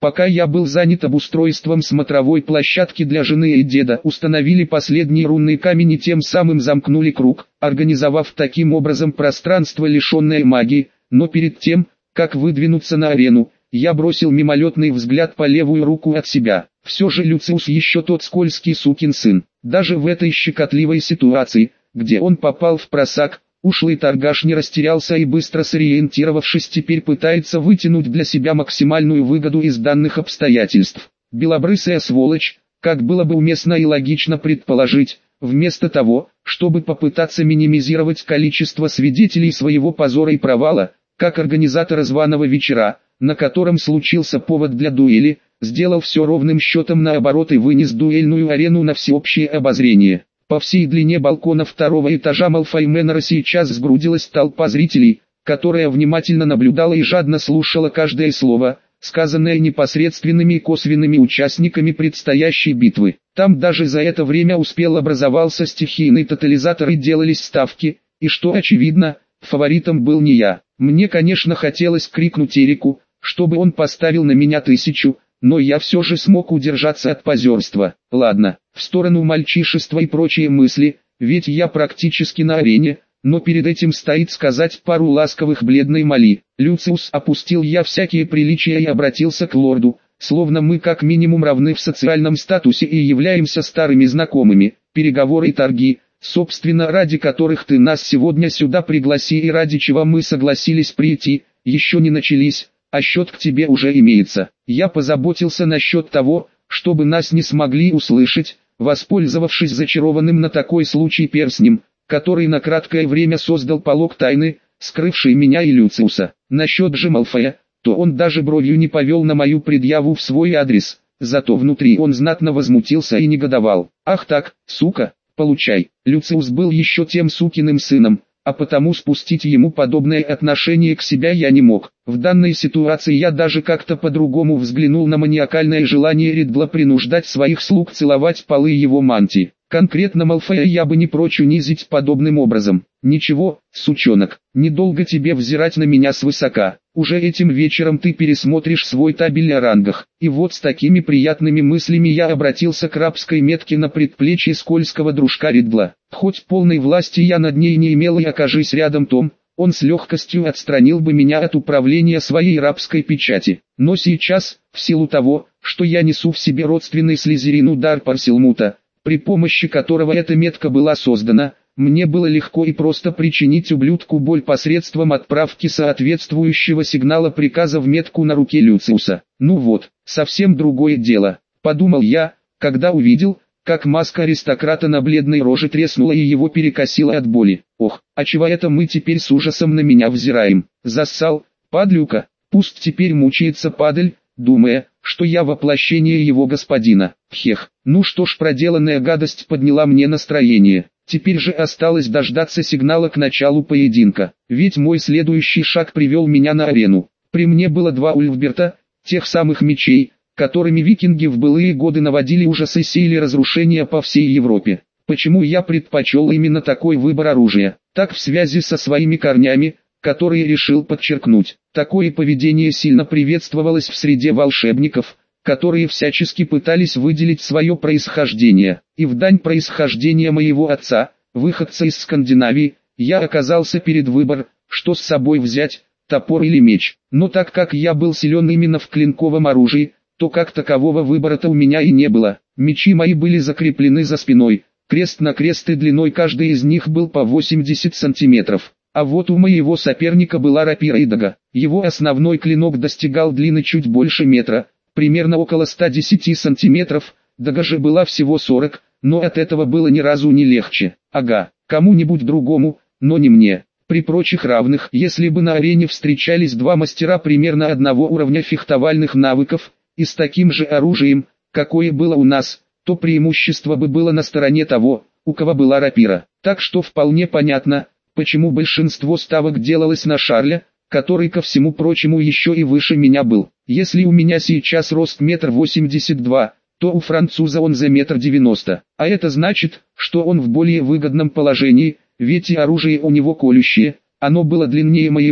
Пока я был занят обустройством смотровой площадки для жены и деда, установили последний рунный камень и тем самым замкнули круг, организовав таким образом пространство, лишенное магии, но перед тем, как выдвинуться на арену, я бросил мимолетный взгляд по левую руку от себя. Все же Люциус еще тот скользкий сукин сын. Даже в этой щекотливой ситуации, где он попал в просак, ушлый торгаш не растерялся и быстро сориентировавшись теперь пытается вытянуть для себя максимальную выгоду из данных обстоятельств. Белобрысая сволочь, как было бы уместно и логично предположить, вместо того, чтобы попытаться минимизировать количество свидетелей своего позора и провала, как организатор званого вечера, на котором случился повод для дуэли, сделал все ровным счетом наоборот и вынес дуэльную арену на всеобщее обозрение. По всей длине балкона второго этажа Малфой Мэннера сейчас сгрудилась толпа зрителей, которая внимательно наблюдала и жадно слушала каждое слово, сказанное непосредственными и косвенными участниками предстоящей битвы. Там даже за это время успел образовался стихийный тотализатор и делались ставки, и что очевидно, фаворитом был не я. Мне, конечно, хотелось крикнуть Эрику, чтобы он поставил на меня тысячу, но я все же смог удержаться от позерства. Ладно, в сторону мальчишества и прочие мысли, ведь я практически на арене, но перед этим стоит сказать пару ласковых бледной моли. Люциус, опустил я всякие приличия и обратился к лорду, словно мы как минимум равны в социальном статусе и являемся старыми знакомыми. Переговоры и торги, собственно ради которых ты нас сегодня сюда пригласи и ради чего мы согласились прийти, еще не начались. А счет к тебе уже имеется. Я позаботился насчет того, чтобы нас не смогли услышать, воспользовавшись зачарованным на такой случай перстнем, который на краткое время создал полог тайны, скрывший меня и Люциуса. Насчет же Малфоя, то он даже бровью не повел на мою предъяву в свой адрес, зато внутри он знатно возмутился и негодовал. Ах так, сука, получай. Люциус был еще тем сукиным сыном, а потому спустить ему подобное отношение к себе я не мог. В данной ситуации я даже как-то по-другому взглянул на маниакальное желание Ридла принуждать своих слуг целовать полы его мантии. Конкретно Малфоя я бы не прочь унизить подобным образом. Ничего, сучонок, недолго тебе взирать на меня свысока. Уже этим вечером ты пересмотришь свой табель о рангах. И вот с такими приятными мыслями я обратился к рабской метке на предплечье скользкого дружка Ридла. Хоть полной власти я над ней не имел и окажись рядом Том, он с легкостью отстранил бы меня от управления своей рабской печати. Но сейчас, в силу того, что я несу в себе родственный Слизерину дар Парселмута, при помощи которого эта метка была создана, мне было легко и просто причинить ублюдку боль посредством отправки соответствующего сигнала приказа в метку на руке Люциуса. Ну вот, совсем другое дело, подумал я, когда увидел, как маска аристократа на бледной роже треснула и его перекосило от боли. Ох, а чего это мы теперь с ужасом на меня взираем? Зассал, падлюка, пусть теперь мучается падаль, думая, что я воплощение его господина. Хех, ну что ж, проделанная гадость подняла мне настроение. Теперь же осталось дождаться сигнала к началу поединка, ведь мой следующий шаг привел меня на арену. При мне было два Ульфберта, тех самых мечей, которыми викинги в былые годы наводили ужас и сеяли разрушения по всей Европе. Почему я предпочел именно такой выбор оружия? Так в связи со своими корнями, которые решил подчеркнуть. Такое поведение сильно приветствовалось в среде волшебников, которые всячески пытались выделить свое происхождение. И в дань происхождения моего отца, выходца из Скандинавии, я оказался перед выбором, что с собой взять, топор или меч. Но так как я был силен именно в клинковом оружии, то как такового выбора-то у меня и не было. Мечи мои были закреплены за спиной, крест на крест и длиной каждый из них был по восемьдесят сантиметров. А вот у моего соперника была рапира и дага. Его основной клинок достигал длины чуть больше метра, примерно около ста десяти сантиметров, дага же была всего сорок, но от этого было ни разу не легче. Ага, кому-нибудь другому, но не мне. При прочих равных, если бы на арене встречались два мастера примерно одного уровня фехтовальных навыков, и с таким же оружием, какое было у нас, то преимущество бы было на стороне того, у кого была рапира. Так что вполне понятно, почему большинство ставок делалось на Шарля, который ко всему прочему еще и выше меня был. Если у меня сейчас рост метр восемьдесят два, то у француза он за метр девяносто. А это значит, что он в более выгодном положении, ведь и оружие у него колющее, оно было длиннее моего,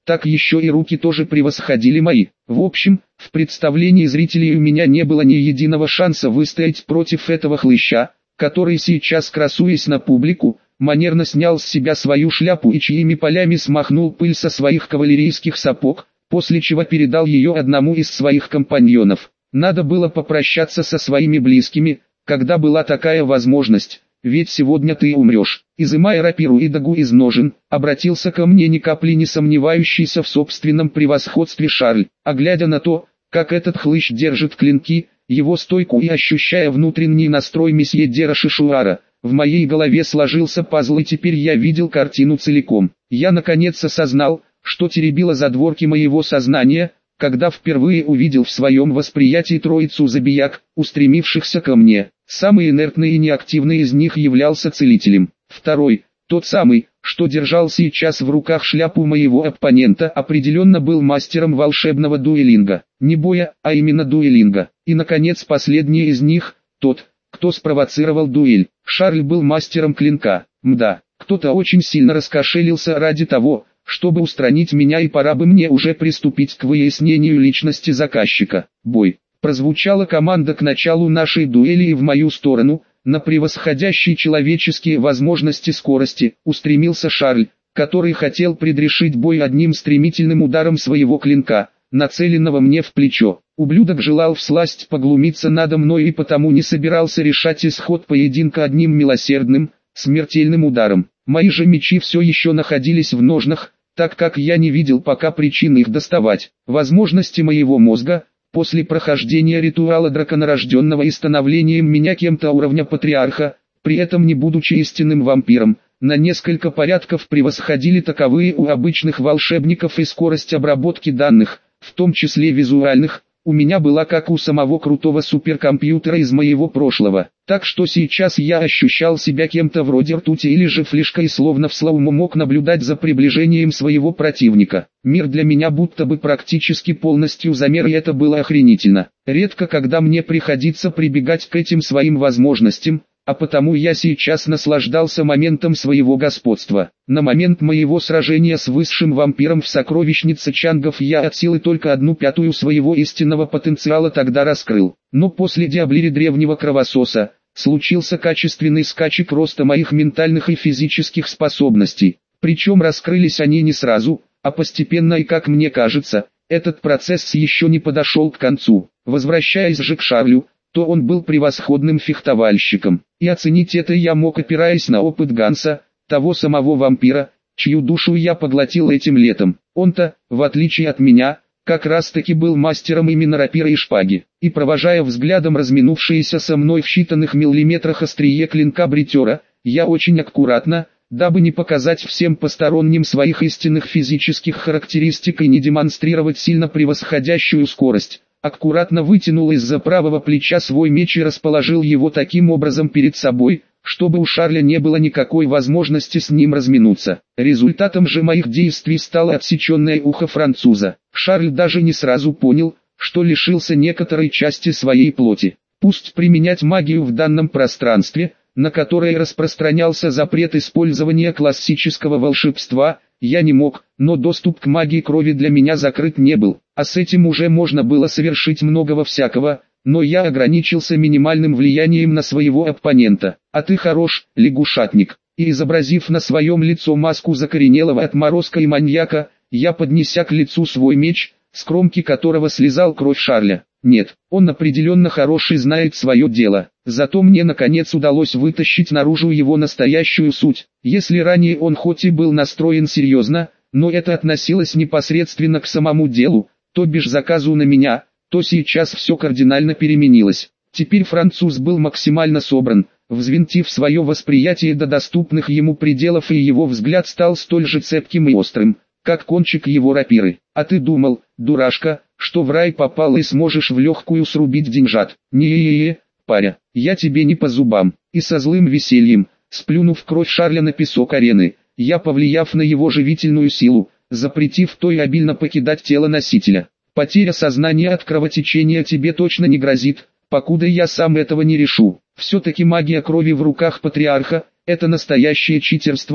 так еще и руки тоже превосходили мои. В общем, в представлении зрителей у меня не было ни единого шанса выстоять против этого хлыща, который сейчас, красуясь на публику, манерно снял с себя свою шляпу и чьими полями смахнул пыль со своих кавалерийских сапог, после чего передал ее одному из своих компаньонов. Надо было попрощаться со своими близкими, когда была такая возможность, ведь сегодня ты умрешь. Изымая рапиру и дагу из ножен, обратился ко мне ни капли не сомневающийся в собственном превосходстве Шарль, а глядя на то, как этот хлыщ держит клинки, его стойку и ощущая внутренний настрой месье де Рошишуара, в моей голове сложился пазл и теперь я видел картину целиком. Я наконец осознал, что теребило задворки моего сознания, когда впервые увидел в своем восприятии троицу забияк, устремившихся ко мне. Самый инертный и неактивный из них являлся целителем. Второй, тот самый, что держал сейчас в руках шляпу моего оппонента, определенно был мастером волшебного дуэлинга. Не боя, а именно дуэлинга. И наконец последний из них, тот, кто спровоцировал дуэль. Шарль был мастером клинка. Мда, кто-то очень сильно раскошелился ради того, чтобы устранить меня, и пора бы мне уже приступить к выяснению личности заказчика. Бой. Прозвучала команда к началу нашей дуэли, и в мою сторону, на превосходящей человеческие возможности скорости, устремился Шарль, который хотел предрешить бой одним стремительным ударом своего клинка, нацеленного мне в плечо. Ублюдок желал всласть поглумиться надо мной и потому не собирался решать исход поединка одним милосердным, смертельным ударом. Мои же мечи все еще находились в ножнах, так как я не видел пока причин их доставать. Возможности моего мозга, после прохождения ритуала драконорожденного и становлением меня кем-то уровня патриарха, при этом не будучи истинным вампиром, на несколько порядков превосходили таковые у обычных волшебников, и скорость обработки данных, в том числе визуальных, у меня была как у самого крутого суперкомпьютера из моего прошлого. Так что сейчас я ощущал себя кем-то вроде ртути или же флешкой, словно вслауму мог наблюдать за приближением своего противника. Мир для меня будто бы практически полностью замер, и это было охренительно. Редко когда мне приходится прибегать к этим своим возможностям, а потому я сейчас наслаждался моментом своего господства. На момент моего сражения с высшим вампиром в сокровищнице Чангов я от силы только одну пятую своего истинного потенциала тогда раскрыл. Но после диаблири древнего кровососа, случился качественный скачок роста моих ментальных и физических способностей. Причем раскрылись они не сразу, а постепенно, и как мне кажется, этот процесс еще не подошел к концу. Возвращаясь же к Шарлю, то он был превосходным фехтовальщиком, и оценить это я мог, опираясь на опыт Ганса, того самого вампира, чью душу я поглотил этим летом. Он-то, в отличие от меня, как раз таки был мастером именно рапиры и шпаги, и провожая взглядом разминувшиеся со мной в считанных миллиметрах острие клинка бритера, я очень аккуратно, дабы не показать всем посторонним своих истинных физических характеристик и не демонстрировать сильно превосходящую скорость, аккуратно вытянул из-за правого плеча свой меч и расположил его таким образом перед собой, чтобы у Шарля не было никакой возможности с ним разминуться. Результатом же моих действий стало отсеченное ухо француза. Шарль даже не сразу понял, что лишился некоторой части своей плоти. Пусть применять магию в данном пространстве, на которое распространялся запрет использования классического волшебства, я не мог, но доступ к магии крови для меня закрыт не был, а с этим уже можно было совершить многого всякого, но я ограничился минимальным влиянием на своего оппонента. А ты хорош, лягушатник. И изобразив на своем лицо маску закоренелого отморозка и маньяка, я, поднеся к лицу свой меч, с кромки которого слезал кровь Шарля. Нет, он определенно хорош и знает свое дело. Зато мне наконец удалось вытащить наружу его настоящую суть. Если ранее он хоть и был настроен серьезно, но это относилось непосредственно к самому делу, то бишь заказу на меня, то сейчас все кардинально переменилось. Теперь француз был максимально собран, взвинтив свое восприятие до доступных ему пределов, и его взгляд стал столь же цепким и острым, как кончик его рапиры. А ты думал, дурашка, что в рай попал и сможешь в легкую срубить деньжат? Не-е-е, паря, я тебе не по зубам. И со злым весельем, сплюнув кровь Шарля на песок арены, я, повлияв на его живительную силу, запретив той обильно покидать тело носителя. Потеря сознания от кровотечения тебе точно не грозит, покуда я сам этого не решу. Все-таки магия крови в руках патриарха – это настоящее читерство,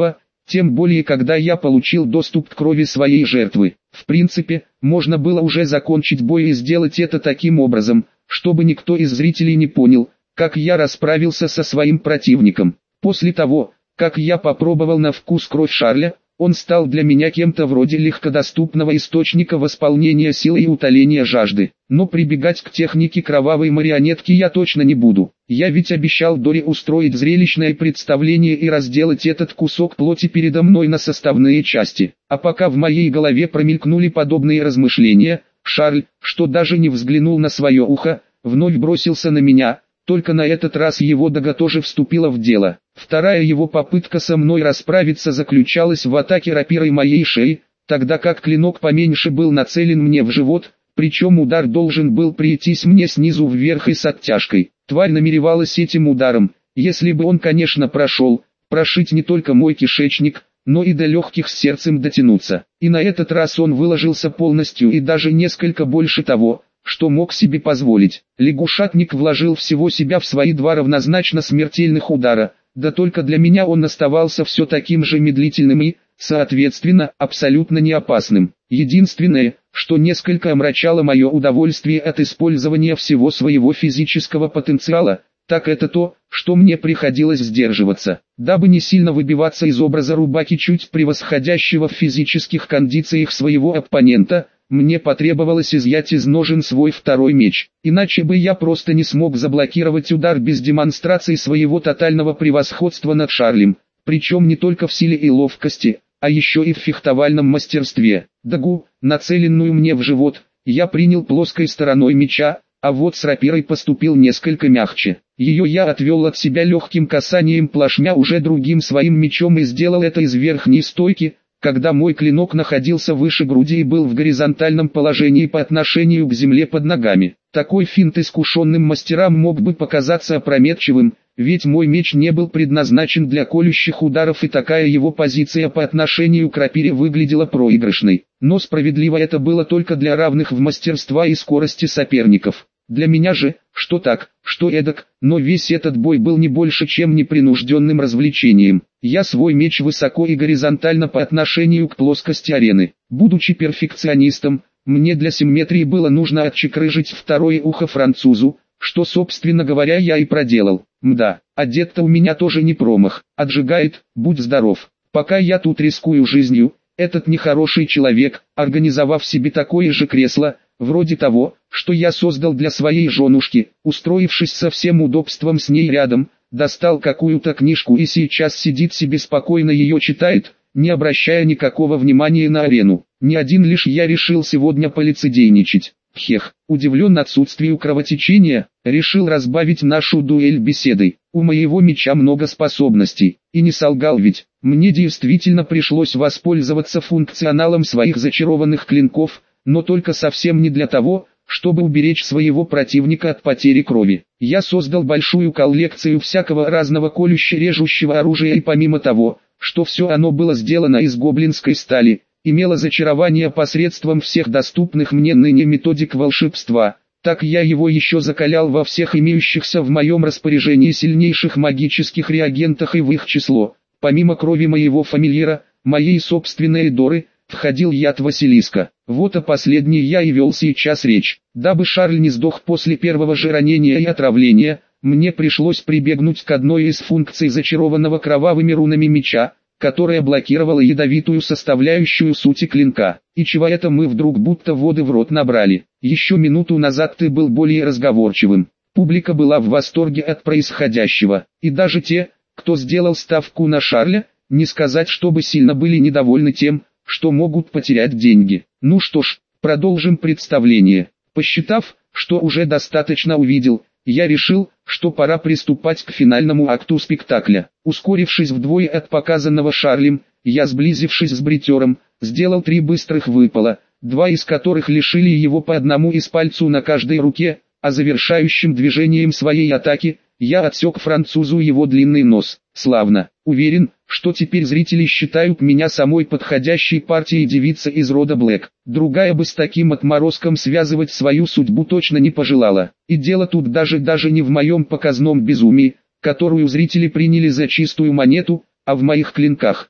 тем более когда я получил доступ к крови своей жертвы. В принципе, можно было уже закончить бой и сделать это таким образом, чтобы никто из зрителей не понял, как я расправился со своим противником. После того, как я попробовал на вкус кровь Шарля, он стал для меня кем-то вроде легкодоступного источника восполнения силы и утоления жажды. Но прибегать к технике кровавой марионетки я точно не буду. Я ведь обещал Дори устроить зрелищное представление и разделать этот кусок плоти передо мной на составные части. А пока в моей голове промелькнули подобные размышления, Шарль, что даже не взглянул на свое ухо, вновь бросился на меня. Только на этот раз его дага тоже вступила в дело. Вторая его попытка со мной расправиться заключалась в атаке рапирой моей шеи, тогда как клинок поменьше был нацелен мне в живот, причем удар должен был прийтись мне снизу вверх и с оттяжкой. Тварь намеревалась этим ударом, если бы он, конечно, прошел, прошить не только мой кишечник, но и до легких с сердцем дотянуться. И на этот раз он выложился полностью и даже несколько больше того, что мог себе позволить. Лягушатник вложил всего себя в свои два равнозначно смертельных удара, да только для меня он оставался все таким же медлительным и, соответственно, абсолютно не опасным. Единственное, что несколько омрачало мое удовольствие от использования всего своего физического потенциала, так это то, что мне приходилось сдерживаться. Дабы не сильно выбиваться из образа рубаки чуть превосходящего в физических кондициях своего оппонента, мне потребовалось изъять из ножен свой второй меч, иначе бы я просто не смог заблокировать удар без демонстрации своего тотального превосходства над Шарлем, причем не только в силе и ловкости, а еще и в фехтовальном мастерстве. Дагу, нацеленную мне в живот, я принял плоской стороной меча, а вот с рапирой поступил несколько мягче. Ее я отвел от себя легким касанием плашмя уже другим своим мечом и сделал это из верхней стойки, когда мой клинок находился выше груди и был в горизонтальном положении по отношению к земле под ногами. Такой финт искушенным мастерам мог бы показаться опрометчивым, ведь мой меч не был предназначен для колющих ударов и такая его позиция по отношению к рапире выглядела проигрышной. Но справедливо это было только для равных в мастерства и скорости соперников. Для меня же, что так, что эдак, но весь этот бой был не больше чем непринужденным развлечением. Я свой меч высоко и горизонтально по отношению к плоскости арены. Будучи перфекционистом, мне для симметрии было нужно отчекрыжить второе ухо французу, что собственно говоря я и проделал. Мда, одет-то у меня тоже не промах, отжигает, будь здоров. Пока я тут рискую жизнью, этот нехороший человек, организовав себе такое же кресло, вроде того, что я создал для своей женушки, устроившись со всем удобством с ней рядом, достал какую-то книжку и сейчас сидит себе спокойно ее читает, не обращая никакого внимания на арену. Не один лишь я решил сегодня полицейничать. Хех, удивлен отсутствию кровотечения, решил разбавить нашу дуэль беседой. У моего меча много способностей, и не солгал ведь, мне действительно пришлось воспользоваться функционалом своих зачарованных клинков, но только совсем не для того, чтобы уберечь своего противника от потери крови. Я создал большую коллекцию всякого разного колюще-режущего оружия и помимо того, что все оно было сделано из гоблинской стали, имело зачарование посредством всех доступных мне ныне методик волшебства, так я его еще закалял во всех имеющихся в моем распоряжении сильнейших магических реагентах и в их число, помимо крови моего фамильяра, моей собственной Доры, входил яд Василиска. Вот о последней я и вел сейчас речь. Дабы Шарль не сдох после первого же ранения и отравления, мне пришлось прибегнуть к одной из функций зачарованного кровавыми рунами меча, которая блокировала ядовитую составляющую сути клинка. И чего это мы вдруг будто воды в рот набрали? Еще минуту назад ты был более разговорчивым. Публика была в восторге от происходящего. И даже те, кто сделал ставку на Шарля, не сказать, чтобы сильно были недовольны тем, что могут потерять деньги. Ну что ж, продолжим представление. Посчитав, что уже достаточно увидел, я решил, что пора приступать к финальному акту спектакля. Ускорившись вдвое от показанного Шарлем, я, сблизившись с бритером, сделал три быстрых выпала, два из которых лишили его по одному из пальцу на каждой руке, а завершающим движением своей атаки, я отсек французу его длинный нос. Славно. Уверен, что теперь зрители считают меня самой подходящей партией девицы из рода Блэк. Другая бы с таким отморозком связывать свою судьбу точно не пожелала. И дело тут даже даже не в моем показном безумии, которую зрители приняли за чистую монету, а в моих клинках.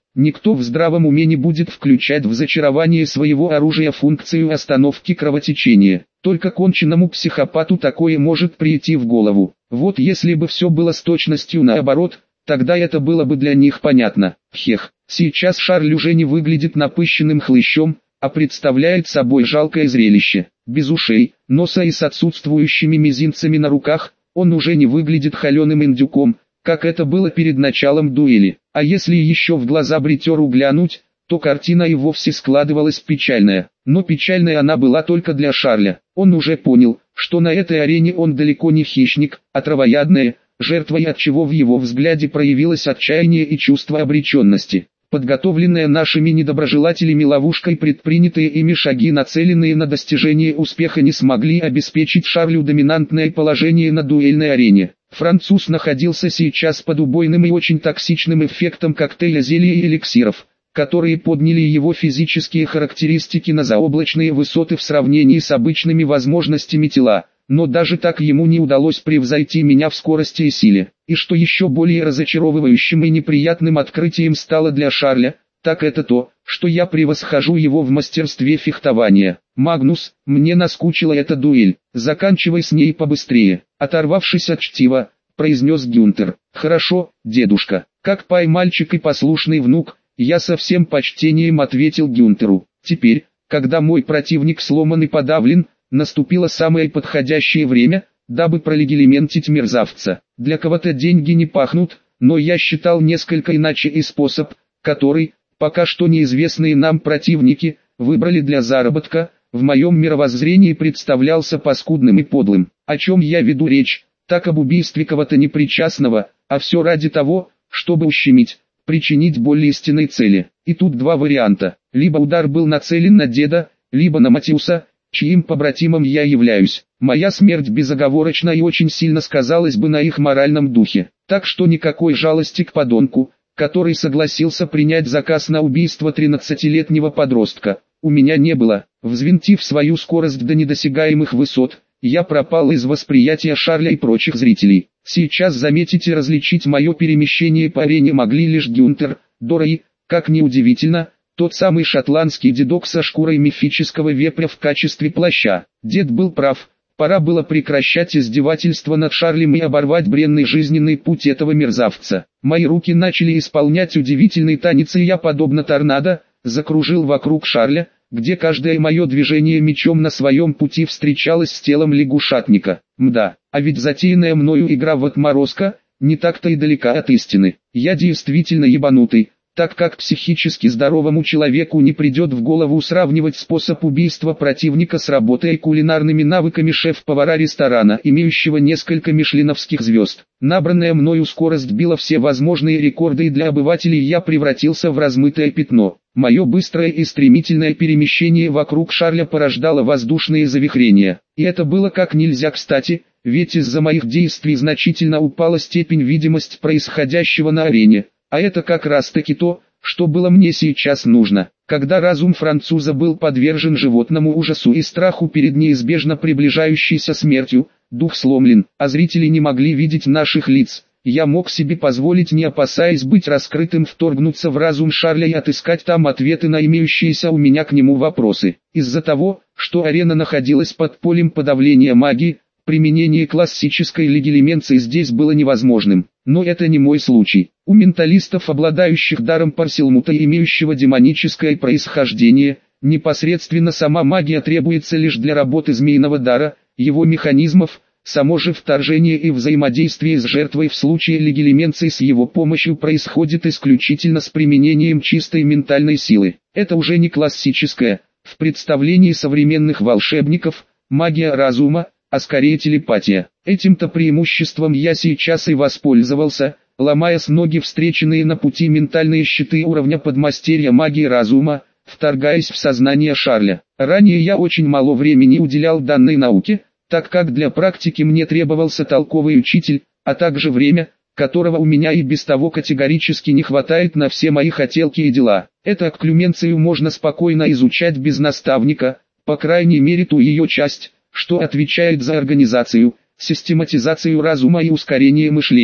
Никто в здравом уме не будет включать в зачарование своего оружия функцию остановки кровотечения. Только конченному психопату такое может прийти в голову. Вот если бы все было с точностью наоборот, тогда это было бы для них понятно. Хех, сейчас Шарль уже не выглядит напыщенным хлыщом, а представляет собой жалкое зрелище. Без ушей, носа и с отсутствующими мизинцами на руках, он уже не выглядит холеным индюком, как это было перед началом дуэли. А если еще в глаза бритеру глянуть, то картина и вовсе складывалась печальная. Но печальная она была только для Шарля. Он уже понял, что на этой арене он далеко не хищник, а травоядная, жертвой от чего в его взгляде проявилось отчаяние и чувство обреченности. Подготовленная нашими недоброжелателями ловушкой предпринятые ими шаги, нацеленные на достижение успеха, не смогли обеспечить Шарлю доминантное положение на дуэльной арене. Француз находился сейчас под убойным и очень токсичным эффектом коктейля зелий и эликсиров, которые подняли его физические характеристики на заоблачные высоты в сравнении с обычными возможностями тела. Но даже так ему не удалось превзойти меня в скорости и силе. И что еще более разочаровывающим и неприятным открытием стало для Шарля, так это то, что я превосхожу его в мастерстве фехтования. «Магнус, мне наскучила эта дуэль, заканчивай с ней побыстрее», оторвавшись от чтива, произнес Гюнтер. «Хорошо, дедушка». Как пай-мальчик и послушный внук, я со всем почтением ответил Гюнтеру. Теперь, когда мой противник сломан и подавлен, наступило самое подходящее время, дабы пролегилиментить мерзавца. Для кого-то деньги не пахнут, но я считал несколько иначе и способ, который, пока что неизвестные нам противники, выбрали для заработка, в моем мировоззрении представлялся паскудным и подлым. О чем я веду речь, так об убийстве кого-то непричастного, а все ради того, чтобы ущемить, причинить боль истинной цели. И тут два варианта: либо удар был нацелен на деда, либо на Матиуса, чьим побратимом я являюсь. Моя смерть безоговорочно и очень сильно сказалась бы на их моральном духе. Так что никакой жалости к подонку, который согласился принять заказ на убийство тринадцатилетнего подростка, у меня не было. Взвинтив свою скорость до недосягаемых высот, я пропал из восприятия Шарля и прочих зрителей. Сейчас заметить и различить мое перемещение по арене могли лишь Гюнтер, Дора и, как ни удивительно, тот самый шотландский дедок со шкурой мифического вепря в качестве плаща. Дед был прав, пора было прекращать издевательство над Шарлем и оборвать бренный жизненный путь этого мерзавца. Мои руки начали исполнять удивительный танец, и я, подобно торнадо, закружил вокруг Шарля, где каждое мое движение мечом на своем пути встречалось с телом лягушатника. Мда, а ведь затеянная мною игра в отморозка не так-то и далека от истины. Я действительно ебанутый, так как психически здоровому человеку не придет в голову сравнивать способ убийства противника с работой и кулинарными навыками шеф-повара ресторана, имеющего несколько мишленовских звезд. Набранная мною скорость била все возможные рекорды, и для обывателей я превратился в размытое пятно. Мое быстрое и стремительное перемещение вокруг Шарля порождало воздушные завихрения. И это было как нельзя кстати, ведь из-за моих действий значительно упала степень видимости происходящего на арене. А это как раз таки то, что было мне сейчас нужно. Когда разум француза был подвержен животному ужасу и страху перед неизбежно приближающейся смертью, дух сломлен, а зрители не могли видеть наших лиц, я мог себе позволить, не опасаясь быть раскрытым, вторгнуться в разум Шарля и отыскать там ответы на имеющиеся у меня к нему вопросы. Из-за того, что арена находилась под полем подавления магии, применение классической легилименции здесь было невозможным. Но это не мой случай. У менталистов, обладающих даром Парсилмута и имеющего демоническое происхождение, непосредственно сама магия требуется лишь для работы змеиного дара, его механизмов, само же вторжение и взаимодействие с жертвой в случае легилименции с его помощью происходит исключительно с применением чистой ментальной силы. Это уже не классическая, в представлении современных волшебников, магия разума, а скорее телепатия. Этим-то преимуществом я сейчас и воспользовался, ломая с ноги встреченные на пути ментальные щиты уровня подмастерья магии разума, вторгаясь в сознание Шарля. Ранее я очень мало времени уделял данной науке, так как для практики мне требовался толковый учитель, а также время, которого у меня и без того категорически не хватает на все мои хотелки и дела. Эту окклюменцию можно спокойно изучать без наставника, по крайней мере ту ее часть, что отвечает за организацию, систематизацию разума и ускорение мышления.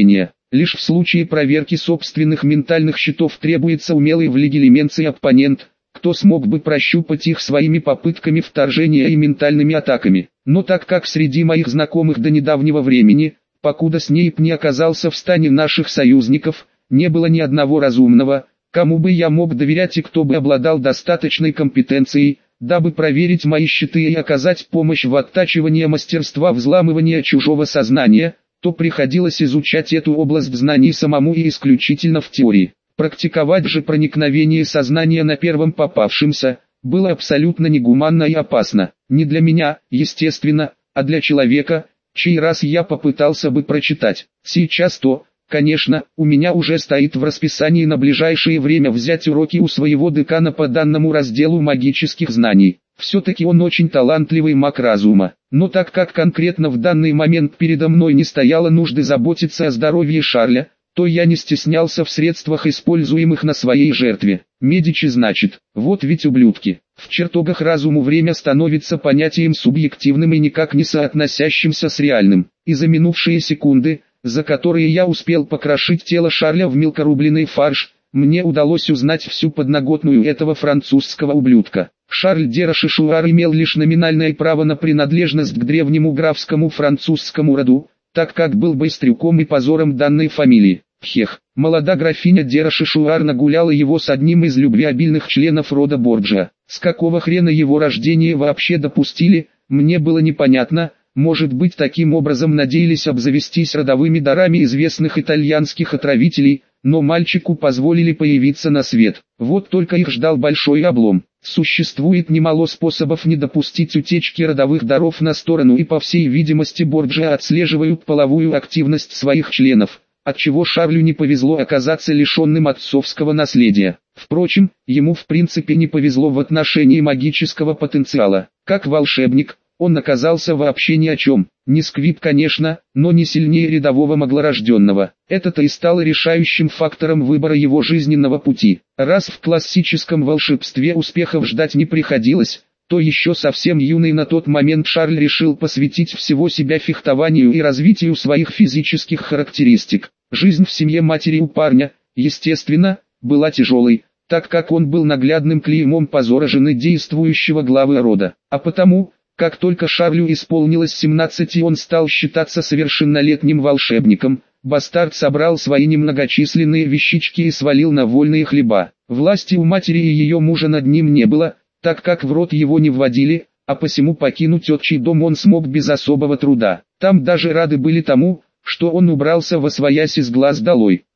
Лишь в случае проверки собственных ментальных щитов требуется умелый влегелеменций оппонент, кто смог бы прощупать их своими попытками вторжения и ментальными атаками. Но так как среди моих знакомых до недавнего времени, покуда Снейп не оказался в стане наших союзников, не было ни одного разумного, кому бы я мог доверять и кто бы обладал достаточной компетенцией, дабы проверить мои щиты и оказать помощь в оттачивании мастерства взламывания чужого сознания, то приходилось изучать эту область знаний самому и исключительно в теории. Практиковать же проникновение сознания на первом попавшемся было абсолютно негуманно и опасно. Не для меня, естественно, а для человека, чей раз я попытался бы прочитать. Сейчас то, конечно, у меня уже стоит в расписании на ближайшее время взять уроки у своего декана по данному разделу магических знаний. Все-таки он очень талантливый маг разума. Но так как конкретно в данный момент передо мной не стояло нужды заботиться о здоровье Шарля, то я не стеснялся в средствах, используемых на своей жертве. Медичи значит, вот ведь ублюдки. В чертогах разуму время становится понятием субъективным и никак не соотносящимся с реальным. И за минувшие секунды, за которые я успел покрошить тело Шарля в мелкорубленый фарш, мне удалось узнать всю подноготную этого французского ублюдка. Шарль де Рошишуар имел лишь номинальное право на принадлежность к древнему графскому французскому роду, так как был быстрюком и позором данной фамилии. Хех, молода графиня де Рошишуар нагуляла его с одним из любвеобильных членов рода Борджиа. С какого хрена его рождение вообще допустили, мне было непонятно. Может быть, таким образом надеялись обзавестись родовыми дарами известных итальянских отравителей, но мальчику позволили появиться на свет. Вот только их ждал большой облом. Существует немало способов не допустить утечки родовых даров на сторону, и по всей видимости Борджиа отслеживают половую активность своих членов, отчего Шарлю не повезло оказаться лишенным отцовского наследия. Впрочем, ему в принципе не повезло в отношении магического потенциала. Как волшебник, он оказался вообще ни о чем. Не сквиб, конечно, но не сильнее рядового маглорожденного. Это-то и стало решающим фактором выбора его жизненного пути. Раз в классическом волшебстве успехов ждать не приходилось, то еще совсем юный на тот момент Шарль решил посвятить всего себя фехтованию и развитию своих физических характеристик. Жизнь в семье матери у парня, естественно, была тяжелой, так как он был наглядным клеймом позора жены действующего главы рода. А потому, как только Шарлю исполнилось семнадцать и он стал считаться совершеннолетним волшебником, бастард собрал свои немногочисленные вещички и свалил на вольные хлеба. Власти у матери и ее мужа над ним не было, так как в род его не вводили, а посему покинуть отчий дом он смог без особого труда. Там даже рады были тому, что он убрался восвояси с глаз долой.